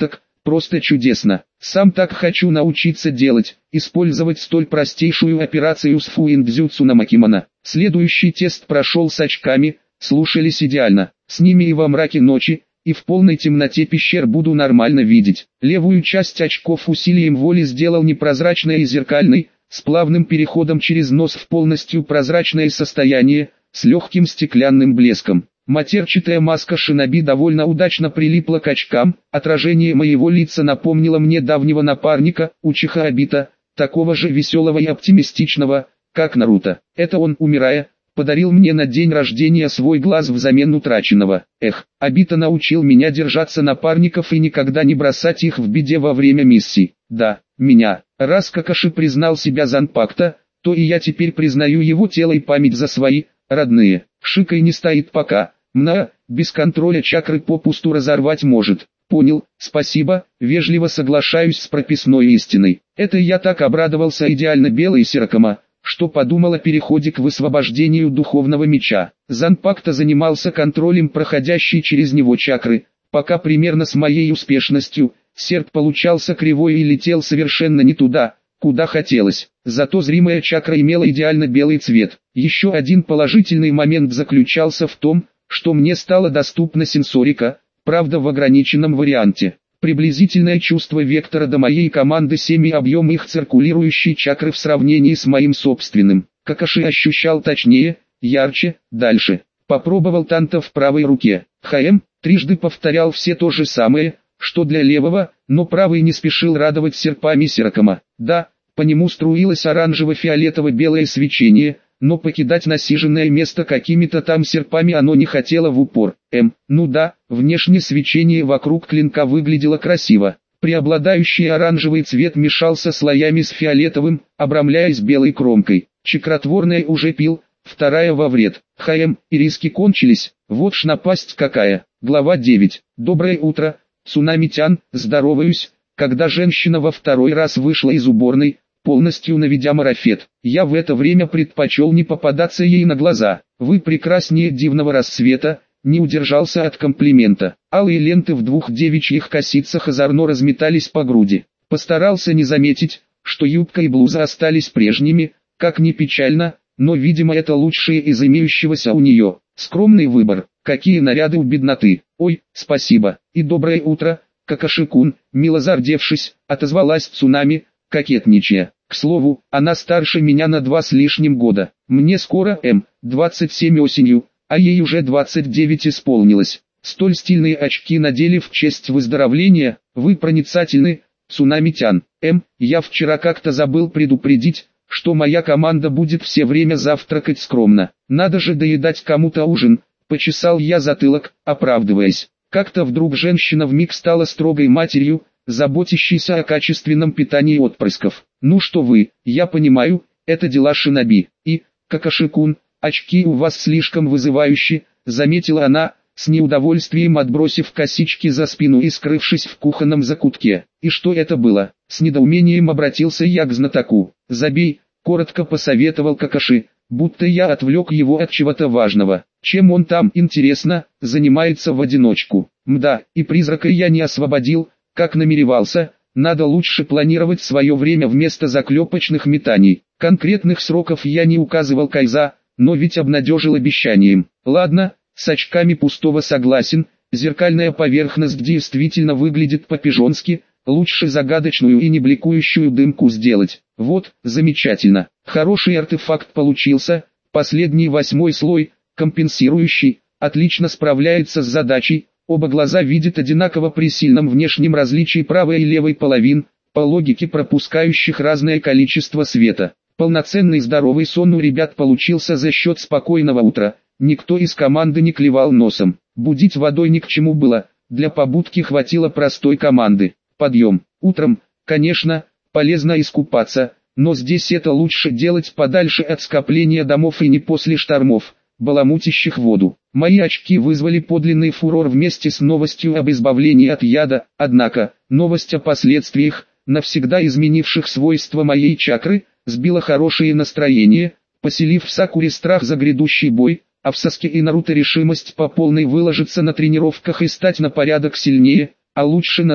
просто чудесно. Сам так хочу научиться делать, использовать столь простейшую операцию с фуиндзюцу на Макимана. Следующий тест прошел с очками, слушались идеально. С ними и во мраке ночи, и в полной темноте пещер буду нормально видеть. Левую часть очков усилием воли сделал непрозрачной и зеркальной, с плавным переходом через нос в полностью прозрачное состояние, с легким стеклянным блеском. Матерчатая маска шиноби довольно удачно прилипла к очкам, отражение моего лица напомнило мне давнего напарника, Учиха Обита, такого же веселого и оптимистичного, как Наруто. Это он, умирая, подарил мне на день рождения свой глаз взамен утраченного. Эх, Обита научил меня держаться напарников и никогда не бросать их в беде во время миссий. Да, меня. Раз Какаши признал себя Занпакто, то и я теперь признаю его тело и память за свои, родные. Шикой не стоит пока. Мна, без контроля чакры попусту разорвать может. Понял, спасибо, вежливо соглашаюсь с прописной истиной. Это я так обрадовался идеально белой Сиракама, что подумал о переходе к высвобождению духовного меча. Занпакто занимался контролем проходящей через него чакры, пока примерно с моей успешностью, серп получался кривой и летел совершенно не туда, куда хотелось. Зато зримая чакра имела идеально белый цвет. Еще один положительный момент заключался в том, что мне стала доступна сенсорика, правда в ограниченном варианте. Приблизительное чувство вектора до моей команды семь и объем их циркулирующей чакры в сравнении с моим собственным. Какаши ощущал точнее, ярче, дальше. Попробовал танто в правой руке. ХМ трижды повторял все то же самое, что для левого, но правый не спешил радовать серпами Сиракама. Да, по нему струилось оранжево-фиолетово-белое свечение, но покидать насиженное место какими-то там серпами оно не хотело в упор. М, ну да, внешне свечение вокруг клинка выглядело красиво. Преобладающий оранжевый цвет мешался слоями с фиолетовым, обрамляясь белой кромкой. Чакротворная уже пил, вторая во вред. ХМ, и риски кончились, вот ж напасть какая. Глава девять. Доброе утро, Цунами-тян, здороваюсь, когда женщина во второй раз вышла из уборной, полностью наведя марафет. Я в это время предпочел не попадаться ей на глаза. Вы прекраснее дивного рассвета, не удержался от комплимента. Алые ленты в двух девичьих косицах озорно разметались по груди. Постарался не заметить, что юбка и блуза остались прежними, как ни печально, но видимо это лучшее из имеющегося у нее. Скромный выбор. Какие наряды у бедноты. Ой, спасибо. И доброе утро, Какаши-кун, мило зардевшись, отозвалась Цунами, кокетничая. К слову, она старше меня на два с лишним года. Мне скоро М, двадцать семь осенью, а ей уже двадцать девять исполнилось. Столь стильные очки надели в честь выздоровления, вы проницательны, Цунами-тян. М, я вчера как-то забыл предупредить, что моя команда будет все время завтракать скромно. Надо же доедать кому-то ужин, почесал я затылок, оправдываясь. Как-то вдруг женщина вмиг стала строгой матерью, заботящейся о качественном питании отпрысков. Ну что вы, я понимаю, это дела шиноби. И, Какаши-кун, очки у вас слишком вызывающие, заметила она, с неудовольствием отбросив косички за спину и скрывшись в кухонном закутке. И что это было? С недоумением обратился я к знатоку. Забей, коротко посоветовал Какаши, будто я отвлек его от чего-то важного. Чем он там, интересно, занимается в одиночку? Мда, и призрака я не освободил, как намеревался, надо лучше планировать свое время вместо заклепочных метаний. Конкретных сроков я не указывал Кайза, но ведь обнадежил обещанием. Ладно, с очками пустого согласен, зеркальная поверхность действительно выглядит по-пижонски, лучше загадочную и не бликующую дымку сделать. Вот, замечательно, хороший артефакт получился, последний восьмой слой, компенсирующий, отлично справляется с задачей, оба глаза видят одинаково при сильном внешнем различии правой и левой половин, по логике пропускающих разное количество света. Полноценный здоровый сон у ребят получился за счет спокойного утра, никто из команды не клевал носом, будить водой ни к чему было, для побудки хватило простой команды. Подъем. Утром, конечно, полезно искупаться, но здесь это лучше делать подальше от скопления домов и не после штормов, баламутящих воду. Мои очки вызвали подлинный фурор вместе с новостью об избавлении от яда, однако, новость о последствиях, навсегда изменивших свойства моей чакры, сбила хорошее настроение, поселив в Сакуре страх за грядущий бой, а в Саске и Наруто решимость по полной выложиться на тренировках и стать на порядок сильнее, а лучше на два,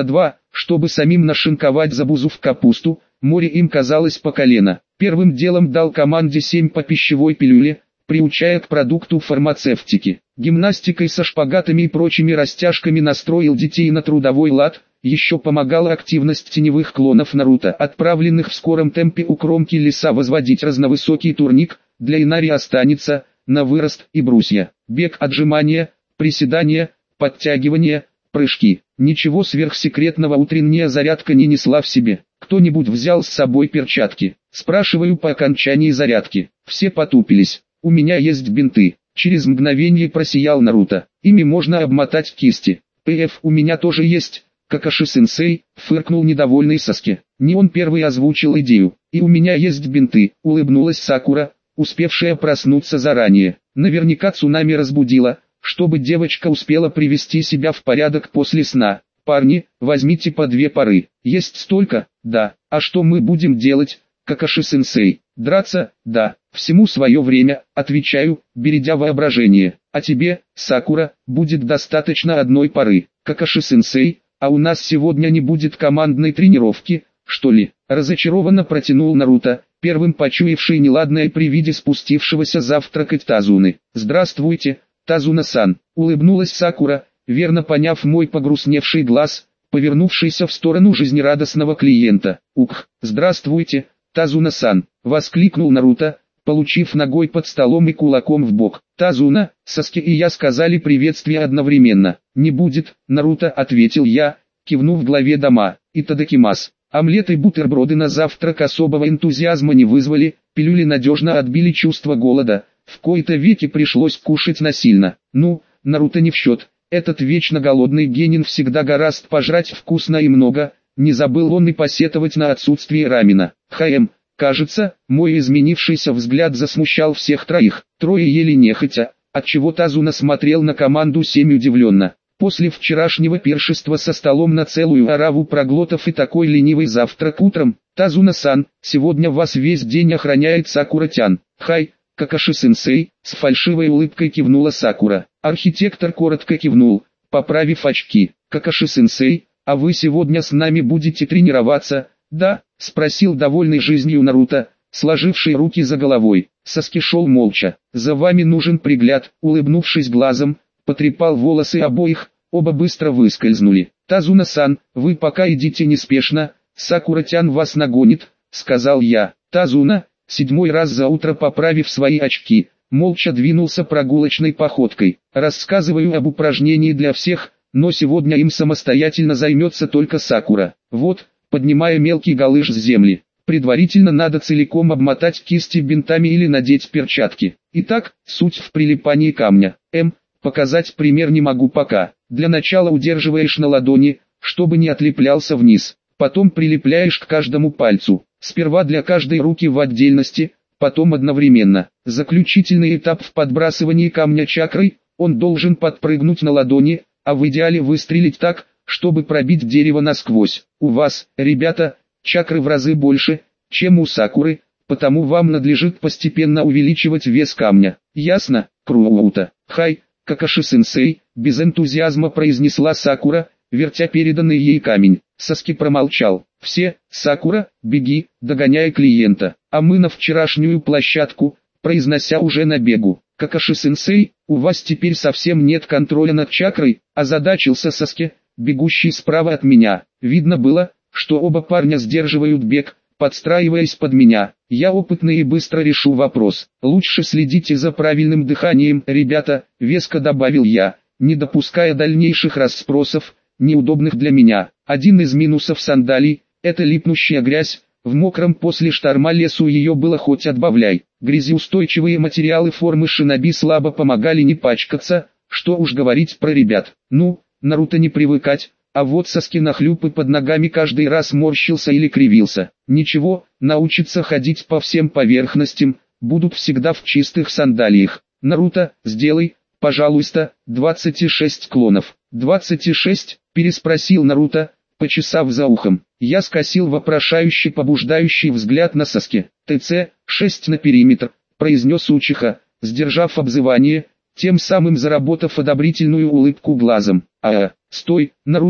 чтобы самим нашинковать забузу в капусту, море им казалось по колено. Первым делом дал команде семь по пищевой пилюле, приучая к продукту фармацевтики. Гимнастикой со шпагатами и прочими растяжками настроил детей на трудовой лад, еще помогала активность теневых клонов Наруто, отправленных в скором темпе у кромки леса возводить разновысокий турник, для Инари останется, на вырост и брусья. Бег, отжимания, приседания, подтягивания, прыжки. Ничего сверхсекретного утренняя зарядка не несла в себе. Кто-нибудь взял с собой перчатки? Спрашиваю по окончании зарядки. Все потупились. У меня есть бинты. Через мгновение просиял Наруто. Ими можно обмотать кисти. «Пф, у меня тоже есть, Какаши-сенсей», фыркнул недовольный Саске. Не он первый озвучил идею. «И у меня есть бинты», улыбнулась Сакура, успевшая проснуться заранее. Наверняка цунами разбудила, чтобы девочка успела привести себя в порядок после сна. «Парни, возьмите по две пары». «Есть столько?» «Да». «А что мы будем делать, Какаши-сенсей?» «Драться?» «Да». «Всему свое время», отвечаю, бередя воображение. «А тебе, Сакура, будет достаточно одной пары». «Какаши-сенсей, а у нас сегодня не будет командной тренировки, что ли?» Разочарованно протянул Наруто, первым почуявший неладное при виде спустившегося завтракать Тазуны. «Здравствуйте, Тазуна-сан», улыбнулась Сакура, верно поняв мой погрустневший глаз, повернувшийся в сторону жизнерадостного клиента. «Ух, здравствуйте, Тазуна-сан», воскликнул Наруто, получив ногой под столом и кулаком в бок. «Тазуна, Саске и я сказали приветствие одновременно». «Не будет», Наруто, ответил я, кивнув главе дома. «Итадакимас». Омлет и бутерброды на завтрак особого энтузиазма не вызвали, пилюли надежно отбили чувство голода, в кои-то веки пришлось кушать насильно. Ну, Наруто не в счет, этот вечно голодный генин всегда гораст пожрать вкусно и много, не забыл он и посетовать на отсутствие рамена. «Хм, кажется, мой изменившийся взгляд засмущал всех троих». Трое ели нехотя, отчего Тазуна смотрел на команду семь удивленно. После вчерашнего пиршества со столом на целую ораву проглотов и такой ленивый завтрак утром, «Тазуна-сан, сегодня вас весь день охраняет Сакура-тян». «Хай, Какаши-сенсей», с фальшивой улыбкой кивнула Сакура. Архитектор коротко кивнул, поправив очки. «Какаши-сенсей, а вы сегодня с нами будете тренироваться?» «Да», спросил довольный жизнью Наруто, сложивший руки за головой. Саски шел молча. «За вами нужен пригляд», улыбнувшись глазом, потрепал волосы обоих, оба быстро выскользнули. «Тазуна-сан, вы пока идите неспешно, Сакура-тян вас нагонит», сказал я. Тазуна, седьмой раз за утро поправив свои очки, молча двинулся прогулочной походкой. «Рассказываю об упражнении для всех, но сегодня им самостоятельно займется только Сакура. Вот», поднимая мелкий галыш с земли. «Предварительно надо целиком обмотать кисти бинтами или надеть перчатки. Итак, суть в прилипании камня. М. Показать пример не могу пока. Для начала удерживаешь на ладони, чтобы не отлеплялся вниз. Потом прилепляешь к каждому пальцу. Сперва для каждой руки в отдельности, потом одновременно. Заключительный этап в подбрасывании камня чакрой, он должен подпрыгнуть на ладони, а в идеале выстрелить так, чтобы пробить дерево насквозь. У вас, ребята, чакры в разы больше, чем у Сакуры, потому вам надлежит постепенно увеличивать вес камня. Ясно? Круто. Хай, Какаши-сенсей, без энтузиазма произнесла Сакура, вертя переданный ей камень. Саски промолчал. «Все, Сакура, беги, догоняя клиента, а мы на вчерашнюю площадку», произнося уже на бегу. «Какаши-сенсей, у вас теперь совсем нет контроля над чакрой», озадачился Саски, бегущий справа от меня. Видно было, что оба парня сдерживают бег, подстраиваясь под меня. «Я опытный и быстро решу вопрос. Лучше следите за правильным дыханием, ребята», веско добавил я, не допуская дальнейших расспросов, неудобных для меня. Один из минусов сандалий – это липнущая грязь, в мокром после шторма лесу ее было хоть отбавляй. Грязеустойчивые материалы формы шиноби слабо помогали не пачкаться, что уж говорить про ребят. Ну, Наруто не привыкать, а вот Саски на хлюпы под ногами каждый раз морщился или кривился. Ничего, научится ходить по всем поверхностям, будут всегда в чистых сандалиях. «Наруто, сделай, пожалуйста, двадцать шесть клонов». «двадцать шесть?» – переспросил Наруто, почесав за ухом. Я скосил вопрошающий побуждающий взгляд на Саски. «ТЦ, шесть на периметр», – произнес Учиха, сдержав обзывание, тем самым заработав одобрительную улыбку глазом. «А, стой, Наруто»,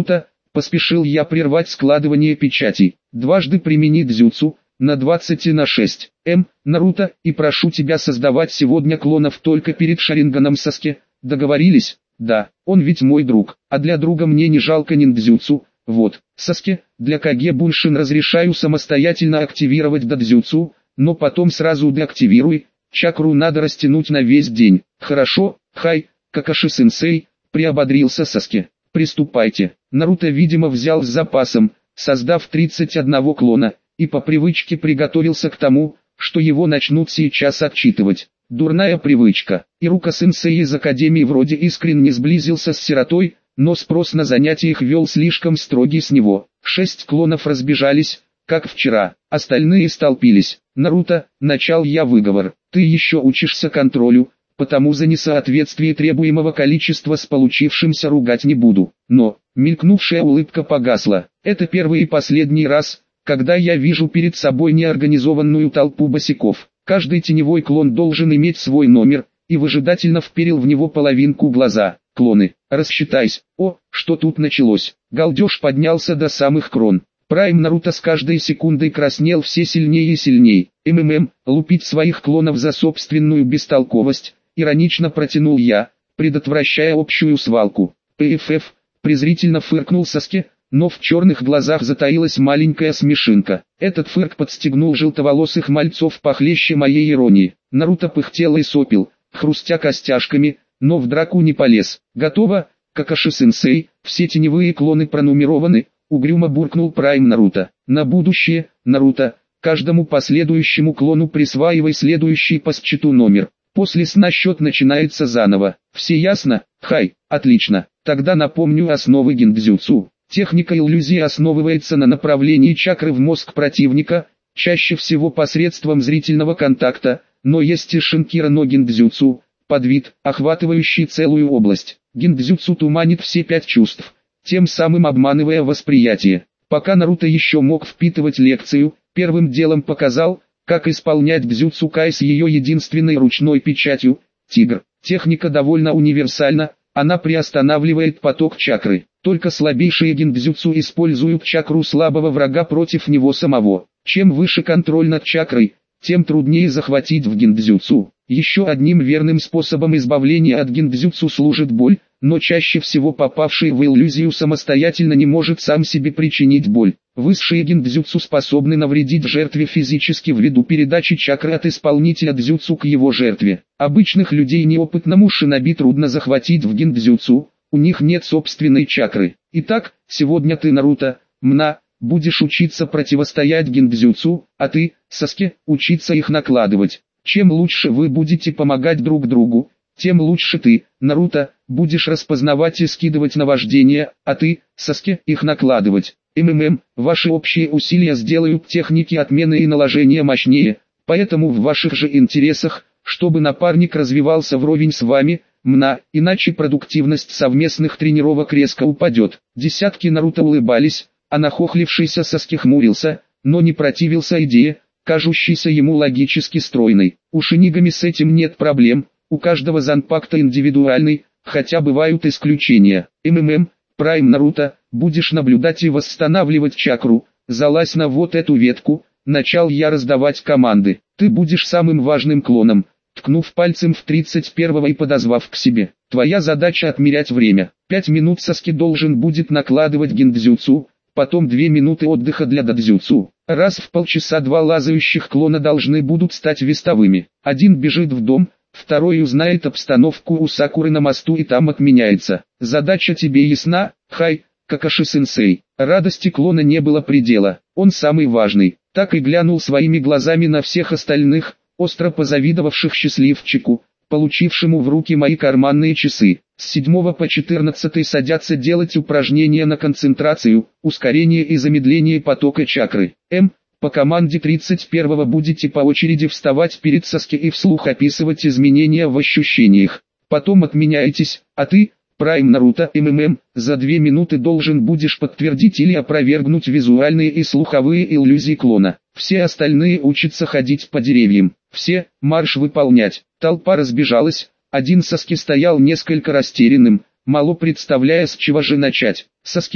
Поспешил я прервать складывание печатей. Дважды примени дзюцу, на двадцать и на шесть. М, Наруто, и прошу тебя создавать сегодня клонов только перед Шаринганом Саске. Договорились? Да, он ведь мой друг, а для друга мне не жалко ниндзюцу. Вот, Саске, для Каге Буншин разрешаю самостоятельно активировать додзюцу, но потом сразу деактивируй, чакру надо растянуть на весь день. Хорошо, Хай, Какаши-сенсей, приободрился Саске. Приступайте. Наруто видимо взял с запасом, создав тридцать один клона, и по привычке приготовился к тому, что его начнут сейчас отчитывать. Дурная привычка. Ирука-сенсей из Академии вроде искренне сблизился с сиротой, но спрос на занятиях вел слишком строгий с него. Шесть клонов разбежались, как вчера, остальные столпились. Наруто, начал я выговор, ты еще учишься контролю, потому за несоответствие требуемого количества с получившимся ругать не буду. Но, мелькнувшая улыбка погасла. Это первый и последний раз, когда я вижу перед собой неорганизованную толпу босиков. Каждый теневой клон должен иметь свой номер, и выжидательно вперил в него половинку глаза. Клоны, рассчитайся. О, что тут началось? Галдеж поднялся до самых крон. Прайм Наруто с каждой секундой краснел все сильнее и сильнее. МММ, лупить своих клонов за собственную бестолковость, иронично протянул я, предотвращая общую свалку. ПФФ, презрительно фыркнул Саске, но в черных глазах затаилась маленькая смешинка. Этот фырк подстегнул желтоволосых мальцов похлеще моей иронии. Наруто пыхтел и сопел, хрустя костяшками, но в драку не полез. Готово, Какаши-сенсей, все теневые клоны пронумерованы, угрюмо буркнул Прайм Наруто. На будущее, Наруто, каждому последующему клону присваивай следующий по счету номер. После сна счет начинается заново. Все ясно? Хай, отлично. Тогда напомню основы гиндзюцу. Техника иллюзии основывается на направлении чакры в мозг противника, чаще всего посредством зрительного контакта, но есть и шинкира но гиндзюцу, подвид, охватывающий целую область. Гиндзюцу туманит все пять чувств, тем самым обманывая восприятие. Пока Наруто еще мог впитывать лекцию, первым делом показал, как исполнять дзюцу кай с ее единственной ручной печатью, тигр. Техника довольно универсальна, она приостанавливает поток чакры. Только слабейшие гиндзюцу используют чакру слабого врага против него самого. Чем выше контроль над чакрой, тем труднее захватить в гиндзюцу. Еще одним верным способом избавления от гиндзюцу служит боль, но чаще всего попавший в иллюзию самостоятельно не может сам себе причинить боль. Высшие гиндзюцу способны навредить жертве физически ввиду передачи чакры от исполнителя дзюцу к его жертве. Обычных людей неопытному шиноби трудно захватить в гиндзюцу, у них нет собственной чакры. Итак, сегодня ты, Наруто, Мна, будешь учиться противостоять гиндзюцу, а ты, Саске, учиться их накладывать. Чем лучше вы будете помогать друг другу, тем лучше ты, Наруто, будешь распознавать и скидывать наваждения, а ты, Саске, их накладывать. МММ, ваши общие усилия сделают техники отмены и наложения мощнее, поэтому в ваших же интересах, чтобы напарник развивался вровень с вами, Мна, иначе продуктивность совместных тренировок резко упадет. Десятки Наруто улыбались, а нахохлившийся Саске хмурился, но не противился идее, кажущейся ему логически стройной. У шинигами с этим нет проблем, у каждого занпакта индивидуальный, хотя бывают исключения. МММ, Прайм Наруто, будешь наблюдать и восстанавливать чакру, залазь на вот эту ветку, начал я раздавать команды. Ты будешь самым важным клоном, ткнув пальцем в тридцать первого и подозвав к себе. Твоя задача отмерять время. Пять минут Саске должен будет накладывать гиндзюцу, потом две минуты отдыха для додзюцу. Раз в полчаса два лазающих клона должны будут стать вестовыми. Один бежит в дом, второй узнает обстановку у Сакуры на мосту и там отменяется. Задача тебе ясна, Хай, Какаши-сенсей. Радости клона не было предела, он самый важный. Так и глянул своими глазами на всех остальных, остро позавидовавших счастливчику, получившему в руки мои карманные часы. С седьмого по четырнадцатый садятся делать упражнения на концентрацию, ускорение и замедление потока чакры. М. По команде тридцать первого будете по очереди вставать перед Саске и вслух описывать изменения в ощущениях. Потом отменяетесь, а ты, Прайм Наруто МММ, за две минуты должен будешь подтвердить или опровергнуть визуальные и слуховые иллюзии клона. Все остальные учатся ходить по деревьям. Все, марш выполнять. Толпа разбежалась, один Саске стоял несколько растерянным, мало представляя с чего же начать. Саске,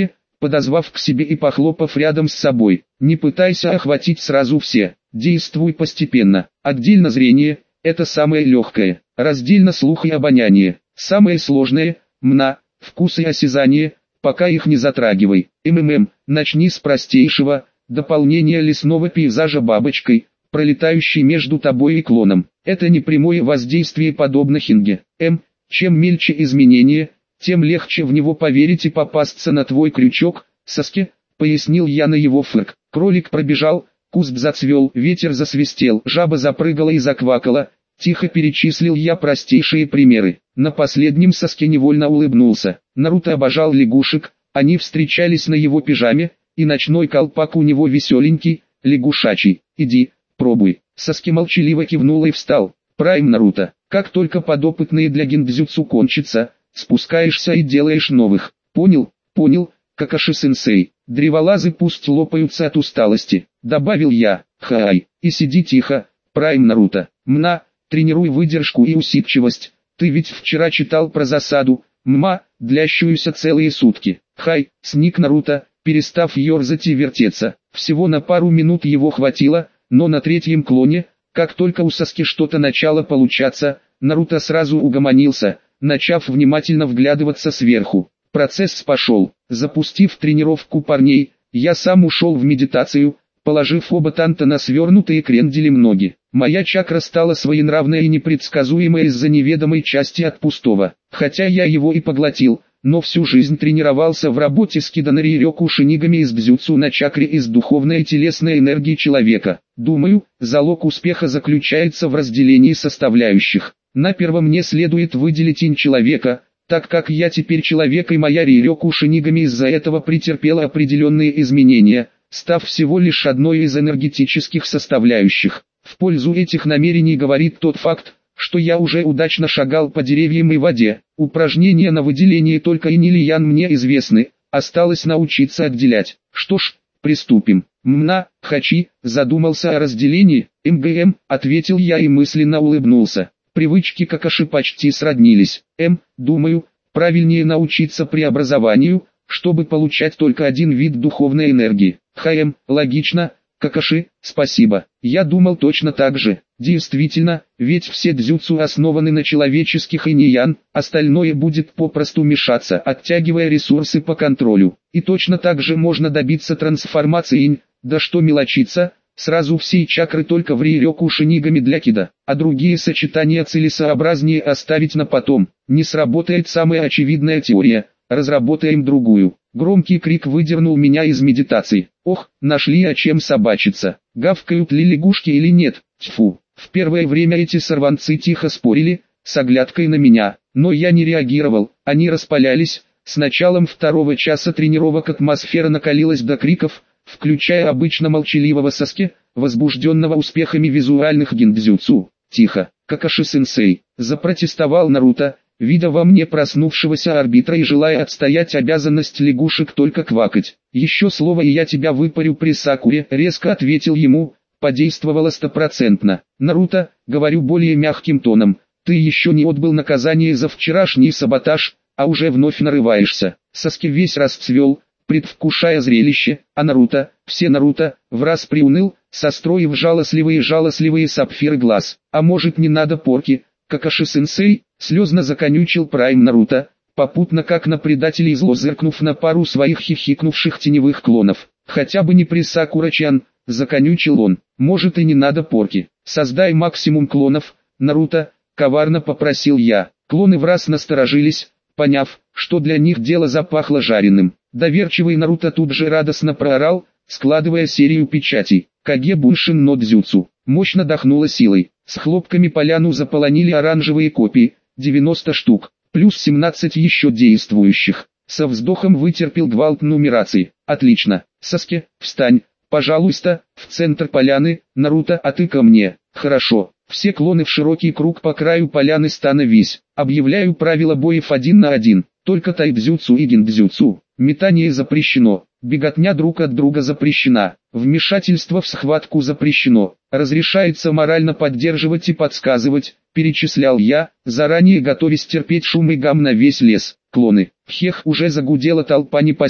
подозвав к себе и похлопав рядом с собой. Не пытайся охватить сразу все, действуй постепенно. Отдельно зрение – это самое легкое, раздельно слух и обоняние. Самое сложное – мна, вкус и осязание, пока их не затрагивай. МММ, начни с простейшего, дополнения лесного пейзажа бабочкой, пролетающей между тобой и клоном. Это не прямое воздействие подобно хинге. М. Чем мельче изменения, тем легче в него поверить и попасться на твой крючок. Саске, пояснил я на его фырк. Кролик пробежал, куст зацвел, ветер засвистел, жаба запрыгала и заквакала. Тихо перечислил я простейшие примеры. На последнем Саске невольно улыбнулся. Наруто обожал лягушек, они встречались на его пижаме, и ночной колпак у него веселенький, лягушачий. Иди, пробуй. Саске молчаливо кивнул и встал. Прайм Наруто, как только подопытные для гиндзюцу кончатся, спускаешься и делаешь новых. Понял, понял, Какаши-сенсей. Древолазы пусть лопаются от усталости, добавил я. Хай, и сиди тихо, Прайм Наруто. Мна, тренируй выдержку и усидчивость. Ты ведь вчера читал про засаду, мма, длящуюся целые сутки. Хай, сник Наруто, перестав ерзать и вертеться. Всего на пару минут его хватило, но на третьем клоне, как только у Саски что-то начало получаться, Наруто сразу угомонился, начав внимательно вглядываться сверху. Процесс пошел. Запустив тренировку парней, я сам ушел в медитацию, положив оба танта на свернутые кренделем ноги. Моя чакра стала своенравная и непредсказуемая из-за неведомой части от пустого. Хотя я его и поглотил, но всю жизнь тренировался в работе с Киданори Рёку шинигами из дзюцу на чакре из духовной и телесной энергии человека. Думаю, залог успеха заключается в разделении составляющих. На первом мне следует выделить инь человека, так как я теперь человек и моя Рёку шинигами из-за этого претерпела определенные изменения, став всего лишь одной из энергетических составляющих. В пользу этих намерений говорит тот факт, что я уже удачно шагал по деревьям и воде. Упражнения на выделение только инь или ян мне известны, осталось научиться отделять. Что ж, приступим. Мна, хачи, задумался о разделении. МГМ, ответил я и мысленно улыбнулся. Привычки Какаши почти сроднились. М, думаю, правильнее научиться преобразованию, чтобы получать только один вид духовной энергии. ХМ, логично. Какаши, спасибо. Я думал точно так же. Действительно, ведь все дзюцу основаны на человеческих инь-ян, остальное будет попросту мешаться, оттягивая ресурсы по контролю. И точно так же можно добиться трансформации инь, да что мелочиться, сразу все чакры только в Рёку шинигами для кида, а другие сочетания целесообразнее оставить на потом. Не сработает самая очевидная теория, разработаем другую. Громкий крик выдернул меня из медитации. Ох, нашли о чем собачиться. Гавкают ли лягушки или нет? Тьфу. В первое время эти сорванцы тихо спорили, с оглядкой на меня, но я не реагировал, они распалялись. С началом второго часа тренировок атмосфера накалилась до криков, включая обычно молчаливого Саске, возбужденного успехами визуальных гиндзюцу. Тихо, Какаши-сенсей, запротестовал Наруто, видя во мне проснувшегося арбитра и желая отстоять обязанность лягушек только квакать. Еще слово и я тебя выпарю при Сакуре, резко ответил ему, подействовало стопроцентно. Наруто, говорю более мягким тоном, ты еще не отбыл наказание за вчерашний саботаж, а уже вновь нарываешься. Саске весь расцвел, предвкушая зрелище, а Наруто, все Наруто, враз приуныл, состроив жалостливые-жалостливые сапфиры глаз. А может не надо порки, Какаши-сенсей, слезно законючил Прайм Наруто, попутно как на предателей зло зыркнув на пару своих хихикнувших теневых клонов. Хотя бы не при Сакура-чан, законючил он, может и не надо порки, создай максимум клонов, Наруто, коварно попросил я. Клоны враз насторожились, поняв, что для них дело запахло жареным. Доверчивый Наруто тут же радостно проорал, складывая серию печатей. Каге Буншин но дзюцу. Мощно дохнуло силой. С хлопками поляну заполонили оранжевые копии, девяносто штук, плюс семнадцать еще действующих. Со вздохом вытерпел гвалт нумерации. Отлично. Саске, встань, пожалуйста, в центр поляны. Наруто, а ты ко мне. Хорошо. Все клоны в широкий круг по краю поляны становись. Объявляю правила боев один на один. Только тайдзюцу и гиндзюцу. Метание запрещено. Беготня друг от друга запрещена. Вмешательство в схватку запрещено. Разрешается морально поддерживать и подсказывать, перечислял я, заранее готовясь терпеть шум и гам на весь лес. Клоны. Хех, уже загудела толпа непосед.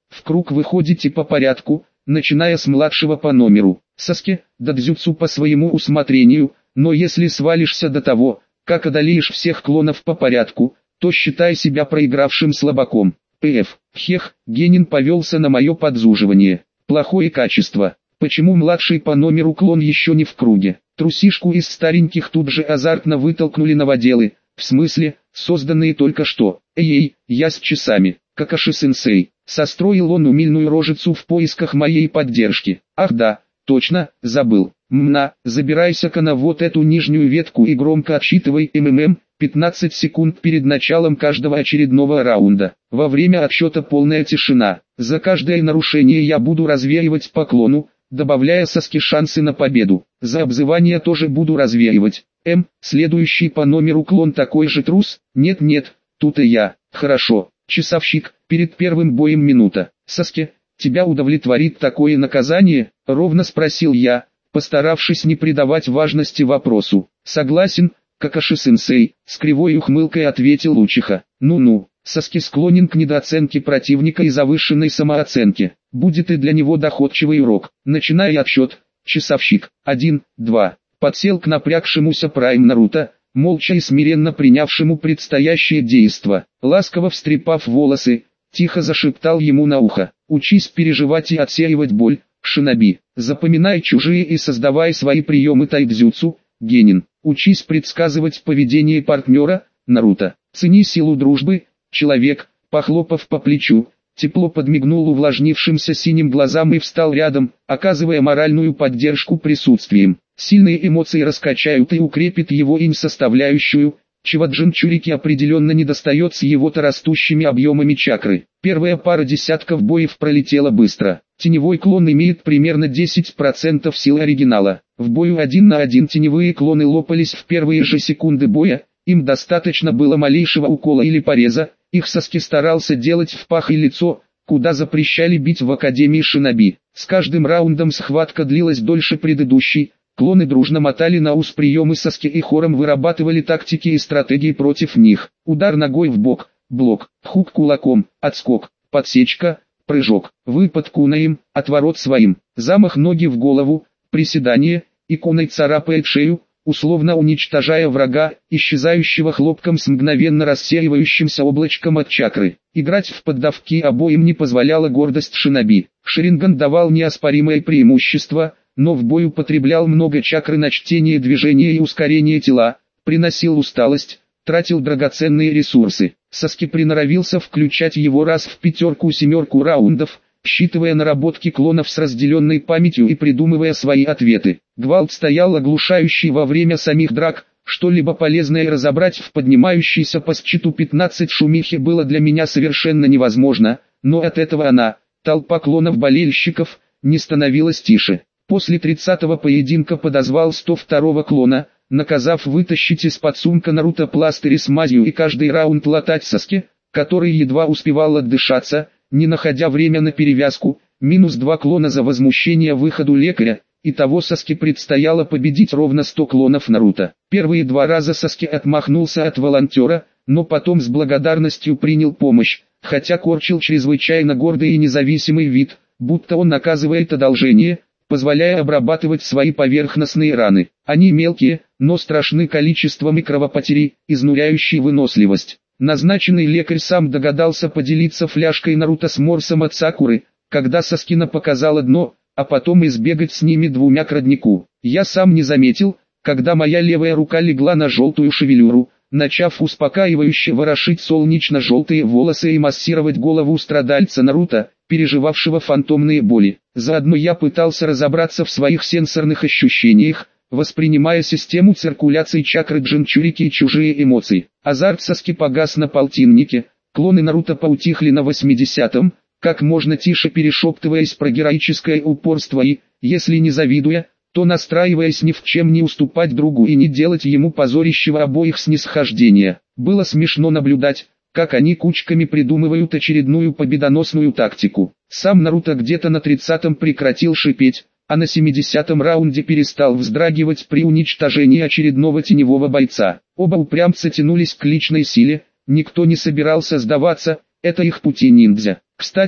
В круг выходите по порядку, начиная с младшего по номеру. Саски, дадзюцу по своему усмотрению, но если свалишься до того, как одолеешь всех клонов по порядку, то считай себя проигравшим слабаком. Пф. Хех, Генин повелся на мое подзуживание. Плохое качество. Почему младший по номеру клон еще не в круге? Трусишку из стареньких тут же азартно вытолкнули новоделы, в смысле, созданные только что. Эй-эй, я с часами. Какаши-сенсей. Состроил он умильную рожицу в поисках моей поддержки. Ах да, точно, забыл. Мна, забирайся-ка на вот эту нижнюю ветку и громко отсчитывай МММ, пятнадцать секунд перед началом каждого очередного раунда. Во время отсчета полная тишина. За каждое нарушение я буду развеивать по клону, добавляя Саске шансы на победу. За обзывание тоже буду развеивать. М, следующий по номеру клон такой же трус? Нет-нет, тут и я. Хорошо, часовщик, перед первым боем минута. Саске, тебя удовлетворит такое наказание? Ровно спросил я, постаравшись не придавать важности вопросу. Согласен, Какаши-сенсей, с кривой ухмылкой ответил Учиха. Ну-ну, Саске склонен к недооценке противника и завышенной самооценке. Будет и для него доходчивый урок. Начинай отсчет, часовщик. Один, два. Подсел к напрягшемуся Прайм Наруто, молча и смиренно принявшему предстоящее действо. Ласково встрепав волосы, тихо зашептал ему на ухо. Учись переживать и отсеивать боль, шиноби. Запоминай чужие и создавай свои приемы тайдзюцу, Генин. Учись предсказывать поведение партнера, Наруто. Цени силу дружбы, человек. Похлопав по плечу, тепло подмигнул увлажнившимся синим глазам и встал рядом, оказывая моральную поддержку присутствием. Сильные эмоции раскачают и укрепят его инь-составляющую, чего Джинчурики определенно недостает с его-то растущими объемами чакры. Первая пара десятков боев пролетела быстро. Теневой клон имеет примерно десять процентов силы оригинала. В бою один на один теневые клоны лопались в первые же секунды боя, им достаточно было малейшего укола или пореза, их Саске старался делать в пах и лицо, куда запрещали бить в Академии Шиноби. С каждым раундом схватка длилась дольше предыдущей, клоны дружно мотали на ус приемы Саске и хором вырабатывали тактики и стратегии против них. Удар ногой в бок, блок, хук кулаком, отскок, подсечка, прыжок, выпад кунаем, отворот своим, замах ноги в голову, приседание, иконой царапает шею, условно уничтожая врага, исчезающего хлопком с мгновенно рассеивающимся облачком от чакры. Играть в поддавки обоим не позволяла гордость шиноби. Шаринган давал неоспоримое преимущество, но в бою потреблял много чакры на чтение движения и ускорение тела, приносил усталость, тратил драгоценные ресурсы. Саске приноровился включать его раз в пятерку-семерку раундов, считывая наработки клонов с разделенной памятью и придумывая свои ответы. Гвалт стоял оглушающий во время самих драк, что-либо полезное разобрать в поднимающейся по счету пятнадцать шумихе было для меня совершенно невозможно, но от этого она, толпа клонов-болельщиков, не становилась тише. После тридцатого поединка подозвал сто второго клона, наказав вытащить из-под сумка Наруто пластыри с мазью и каждый раунд латать Саске, который едва успевал отдышаться, не находя время на перевязку, минус два клона за возмущение выходу лекаря, и того Саске предстояло победить ровно сто клонов Наруто. Первые два раза Саске отмахнулся от волонтера, но потом с благодарностью принял помощь, хотя корчил чрезвычайно гордый и независимый вид, будто он наказывает одолжение, позволяя обрабатывать свои поверхностные раны. Они мелкие, но страшны количеством и кровопотери, изнуряющей выносливость. Назначенный лекарь сам догадался поделиться фляжкой Наруто с Морсом от Сакуры, когда Саскина показала дно, а потом избегать с ними двумя к роднику. Я сам не заметил, когда моя левая рука легла на желтую шевелюру, начав успокаивающе ворошить солнечно-желтые волосы и массировать голову страдальца Наруто, переживавшего фантомные боли. Заодно я пытался разобраться в своих сенсорных ощущениях, воспринимая систему циркуляции чакры Джинчурики и чужие эмоции. Азарт Саске погас на полтиннике, клоны Наруто поутихли на восьмидесятом, как можно тише перешептываясь про героическое упорство и, если не завидуя, то настраиваясь ни в чем не уступать другу и не делать ему позорищего обоих снисхождения. Было смешно наблюдать, как они кучками придумывают очередную победоносную тактику. Сам Наруто где-то на тридцатом прекратил шипеть, а на семидесятом раунде перестал вздрагивать при уничтожении очередного теневого бойца. Оба упрямца тянулись к личной силе, никто не собирался сдаваться, это их пути ниндзя. Кстати,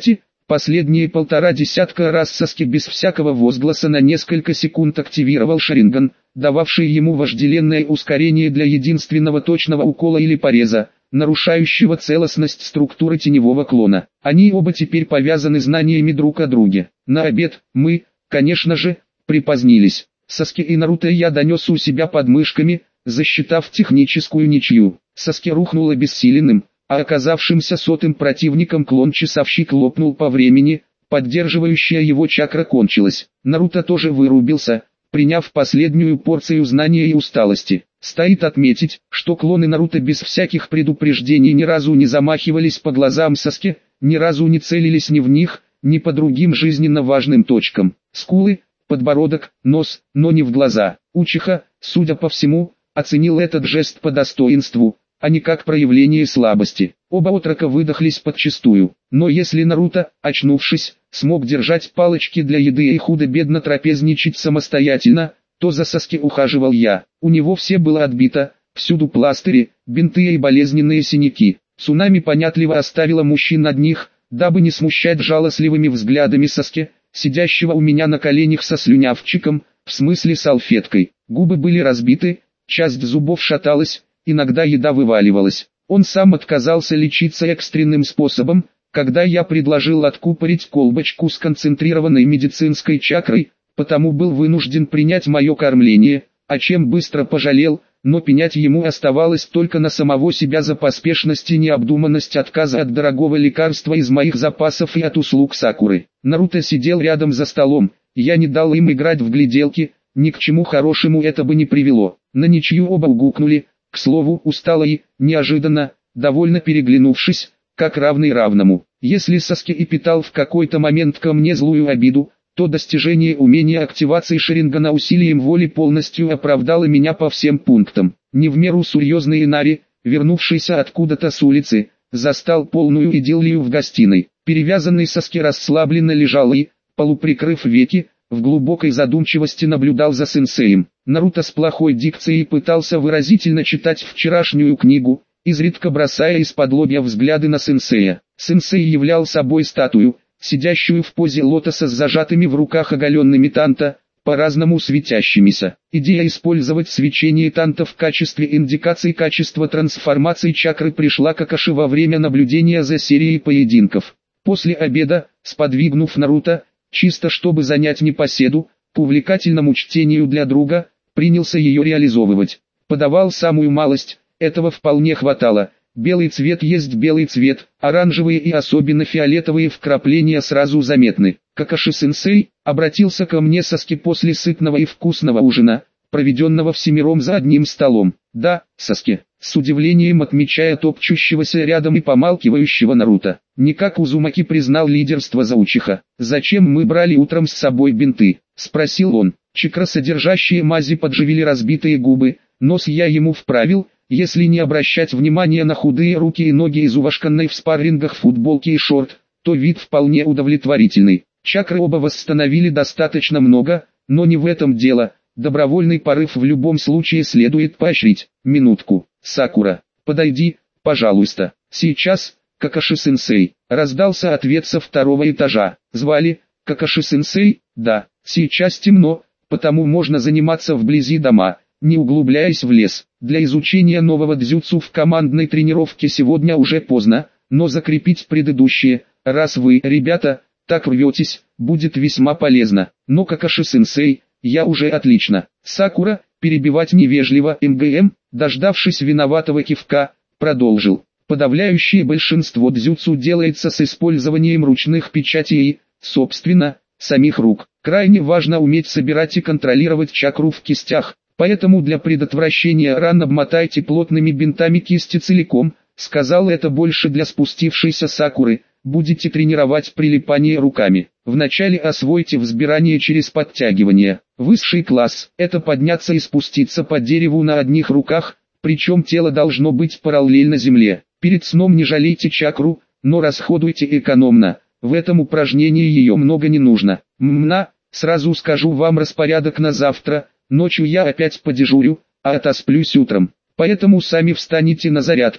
Последние полтора десятка раз Саски без всякого возгласа на несколько секунд активировал Шаринган, дававший ему вожделенное ускорение для единственного точного укола или пореза, нарушающего целостность структуры теневого клона. Они оба теперь повязаны знаниями друг о друге. На обед мы, конечно же, припозднились. Саски и Наруто я донес у себя под мышками, засчитав техническую ничью. Саски рухнул обессиленным, а оказавшимся сотым противником клон-часовщик лопнул по времени, поддерживающая его чакра кончилась. Наруто тоже вырубился, приняв последнюю порцию знания и усталости. Стоит отметить, что клоны Наруто без всяких предупреждений ни разу не замахивались по глазам Саски, ни разу не целились ни в них, ни по другим жизненно важным точкам. Скулы, подбородок, нос, но не в глаза. Учиха, судя по всему, оценил этот жест по достоинству, а не как проявление слабости. Оба отрока выдохлись подчистую. Но если Наруто, очнувшись, смог держать палочки для еды и худо-бедно трапезничать самостоятельно, то за Саски ухаживал я. У него все было отбито, всюду пластыри, бинты и болезненные синяки. Цунами понятливо оставила мужчин одних, дабы не смущать жалостливыми взглядами Саски, сидящего у меня на коленях со слюнявчиком, в смысле салфеткой. Губы были разбиты, часть зубов шаталась, иногда еда вываливалась. Он сам отказался лечиться экстренным способом, когда я предложил откупорить колбочку с концентрированной медицинской чакрой, потому был вынужден принять мое кормление, о чем быстро пожалел, но пенять ему оставалось только на самого себя за поспешность и необдуманность отказа от дорогого лекарства из моих запасов и от услуг Сакуры. Наруто сидел рядом за столом, я не дал им играть в гляделки, ни к чему хорошему это бы не привело. На ничью оба угукнули, к слову, устало и, неожиданно, довольно переглянувшись, как равный равному. Если Саски и питал в какой-то момент ко мне злую обиду, то достижение умения активации Шарингана усилием воли полностью оправдало меня по всем пунктам. Не в меру серьезный Инари, вернувшийся откуда-то с улицы, застал полную идиллию в гостиной. Перевязанный Саски расслабленно лежал и, полуприкрыв веки, в глубокой задумчивости наблюдал за сенсеем. Наруто с плохой дикцией пытался выразительно читать вчерашнюю книгу, изредка бросая из-под взгляды на сенсея. Сенсей являл собой статую, сидящую в позе лотоса с зажатыми в руках оголенными танто, по-разному светящимися. Идея использовать свечение танто в качестве индикации качества трансформации чакры пришла Какаши во время наблюдения за серией поединков. После обеда, сподвигнув Наруто, чисто чтобы занять непоседу, к увлекательному чтению для друга, принялся ее реализовывать. Подавал самую малость, этого вполне хватало. Белый цвет есть белый цвет, оранжевые и особенно фиолетовые вкрапления сразу заметны. Какаши-сенсей обратился ко мне Саски после сытного и вкусного ужина, проведенного всемиром за одним столом. Да, Саски, с удивлением отмечая топчущегося рядом и помалкивающего Наруто. Никак Узумаки признал лидерство за Учиха. «Зачем мы брали утром с собой бинты?» – спросил он. Чакра, содержащие мази, подживили разбитые губы, нос я ему вправил, если не обращать внимания на худые руки и ноги из увашканной в спаррингах футболки и шорт, то вид вполне удовлетворительный. Чакры оба восстановили достаточно много, но не в этом дело. Добровольный порыв в любом случае следует поощрить. Минутку. Сакура, подойди, пожалуйста. Сейчас, Какаши-сенсей. Раздался ответ со второго этажа. Звали, Какаши-сенсей? Да. Сейчас темно, потому можно заниматься вблизи дома, не углубляясь в лес. Для изучения нового дзюцу в командной тренировке сегодня уже поздно, но закрепить предыдущее, раз вы, ребята, так рветесь, будет весьма полезно. Но Какаши-сенсей, я уже отлично. Сакура, перебивать невежливо, МГМ, дождавшись виноватого кивка, продолжил. Подавляющее большинство дзюцу делается с использованием ручных печатей и, собственно, самих рук. Крайне важно уметь собирать и контролировать чакру в кистях. Поэтому для предотвращения ран обмотайте плотными бинтами кисти целиком, сказал это больше для спустившейся Сакуры, будете тренировать прилипание руками. Вначале освойте взбирание через подтягивание. Высший класс – это подняться и спуститься по дереву на одних руках, причем тело должно быть параллельно земле. Перед сном не жалейте чакру, но расходуйте экономно, в этом упражнении ее много не нужно. Ммна, сразу скажу вам распорядок на завтра. Ночью я опять подежурю, а отосплюсь утром. Поэтому сами встанете на зарядку,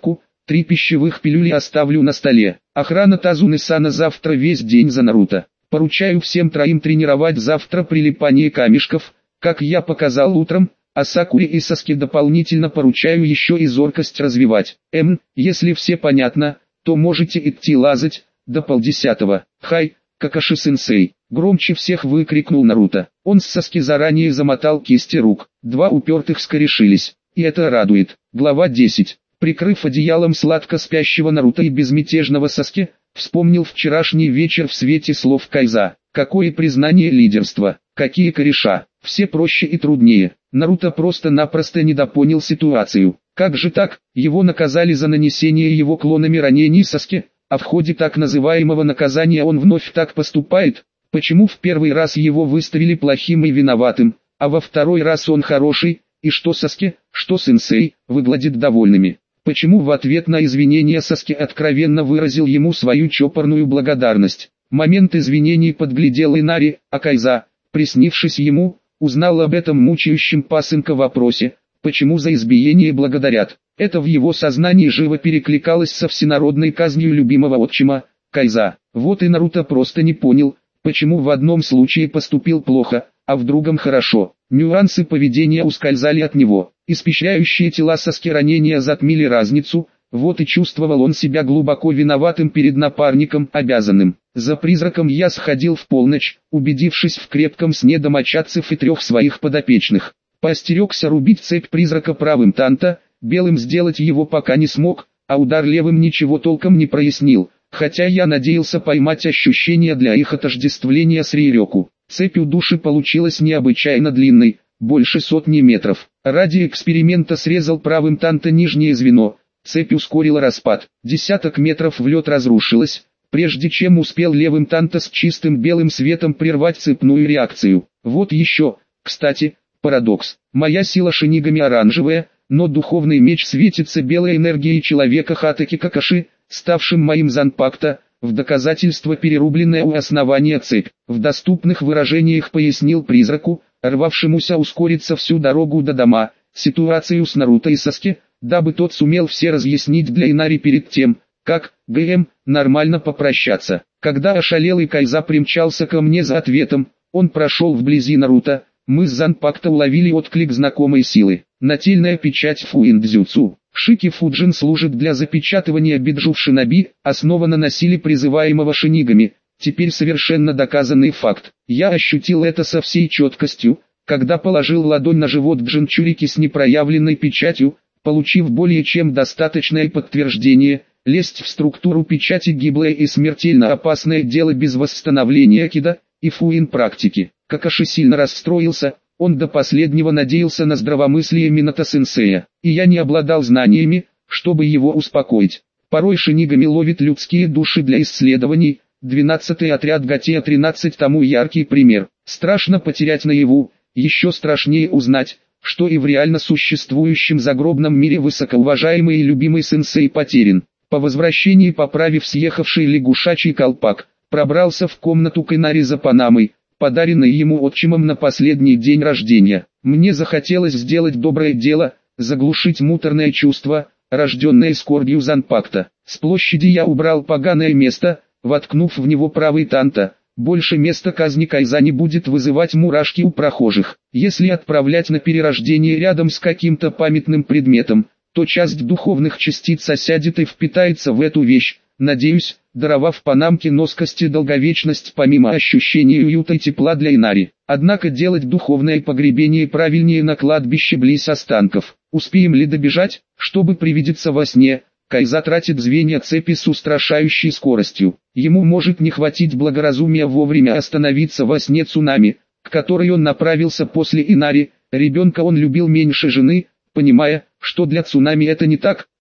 Три пищевых пилюли оставлю на столе. Охрана Тазуны-сана завтра весь день за Наруто. Поручаю всем троим тренировать завтра прилипание камешков, как я показал утром, а Сакуре и Саске дополнительно поручаю еще и зоркость развивать. Эм, если все понятно, то можете идти лазать, до полдесятого. Хай, Какаши-сенсей, громче всех выкрикнул Наруто. Он с Саске заранее замотал кисти рук. Два упертых скорешились. И это радует. Глава десять. Прикрыв одеялом сладко спящего Наруто и безмятежного Саске, вспомнил вчерашний вечер в свете слов Кайза. Какое признание лидерства, какие кореша, все проще и труднее. Наруто просто-напросто недопонял ситуацию. Как же так, его наказали за нанесение его клонами ранений Саске, а в ходе так называемого наказания он вновь так поступает? Почему в первый раз его выставили плохим и виноватым, а во второй раз он хороший, и что Саске, что сенсей, выглядит довольными? Почему в ответ на извинения Саске откровенно выразил ему свою чопорную благодарность? Момент извинений подглядел Инари, а Кайза, приснившись ему, узнал об этом мучающем пасынка вопросе, почему за избиение благодарят. Это в его сознании живо перекликалось со всенародной казнью любимого отчима, Кайза. Вот и Наруто просто не понял, почему в одном случае поступил плохо, а в другом хорошо. Нюансы поведения ускользали от него. Испещряющие тела Саске ранения затмили разницу, вот и чувствовал он себя глубоко виноватым перед напарником, обязанным. За призраком я сходил в полночь, убедившись в крепком сне домочадцев и трех своих подопечных. Поостерегся рубить цепь призрака правым танта, белым сделать его пока не смог, а удар левым ничего толком не прояснил, хотя я надеялся поймать ощущение для их отождествления с Рейрёку. Цепь у души получилась необычайно длинной, больше сотни метров. Ради эксперимента срезал правым танта нижнее звено, цепь ускорила распад. Десяток метров в лед разрушилась, прежде чем успел левым танта с чистым белым светом прервать цепную реакцию. Вот еще, кстати, парадокс. Моя сила шинигами оранжевая, но духовный меч светится белой энергией человека Хатаки Какаши, ставшим моим Занпакта, в доказательство перерубленная у основания цепь. В доступных выражениях пояснил призраку, рвавшемуся ускориться всю дорогу до дома, ситуацию с Наруто и Саске, дабы тот сумел все разъяснить для Инари перед тем, как, ГМ, нормально попрощаться. Когда ошалелый Кайза примчался ко мне за ответом, он прошел вблизи Наруто, мы с Занпакта уловили отклик знакомой силы. Нательная печать Фуиндзюцу. Шики Фуджин служит для запечатывания биджу в шиноби, основана на силе призываемого шинигами, теперь совершенно доказанный факт. Я ощутил это со всей четкостью, когда положил ладонь на живот Джинчурики с непроявленной печатью, получив более чем достаточное подтверждение. Лезть в структуру печати гиблое и смертельно опасное дело без восстановления кида и фуин практики. Какаши сильно расстроился, он до последнего надеялся на здравомыслие Минато-сенсея, и я не обладал знаниями, чтобы его успокоить. Порой шинигами ловит людские души для исследований, двенадцатый отряд Гатея тринадцать тому яркий пример. Страшно потерять наяву, еще страшнее узнать, что и в реально существующем загробном мире высокоуважаемый и любимый сенсей потерян. По возвращении, поправив съехавший лягушачий колпак, пробрался в комнату к Инари за панамой, подаренной ему отчимом на последний день рождения. Мне захотелось сделать доброе дело, заглушить муторное чувство, рожденное скорбью Занпакта. С площади я убрал поганое место, воткнув в него правый танта. Больше место казни Кайза не будет вызывать мурашки у прохожих. Если отправлять на перерождение рядом с каким-то памятным предметом, то часть духовных частиц осядет и впитается в эту вещь, надеюсь, даровав панамке носкость и долговечность помимо ощущения уюта и тепла для Инари. Однако делать духовное погребение правильнее на кладбище близ останков. Успеем ли добежать, чтобы привидеться во сне? Кайза тратит звенья цепи с устрашающей скоростью. Ему может не хватить благоразумия вовремя остановиться во сне цунами, к которой он направился после Инари. Ребенка он любил меньше жены, понимая, что для цунами это не так,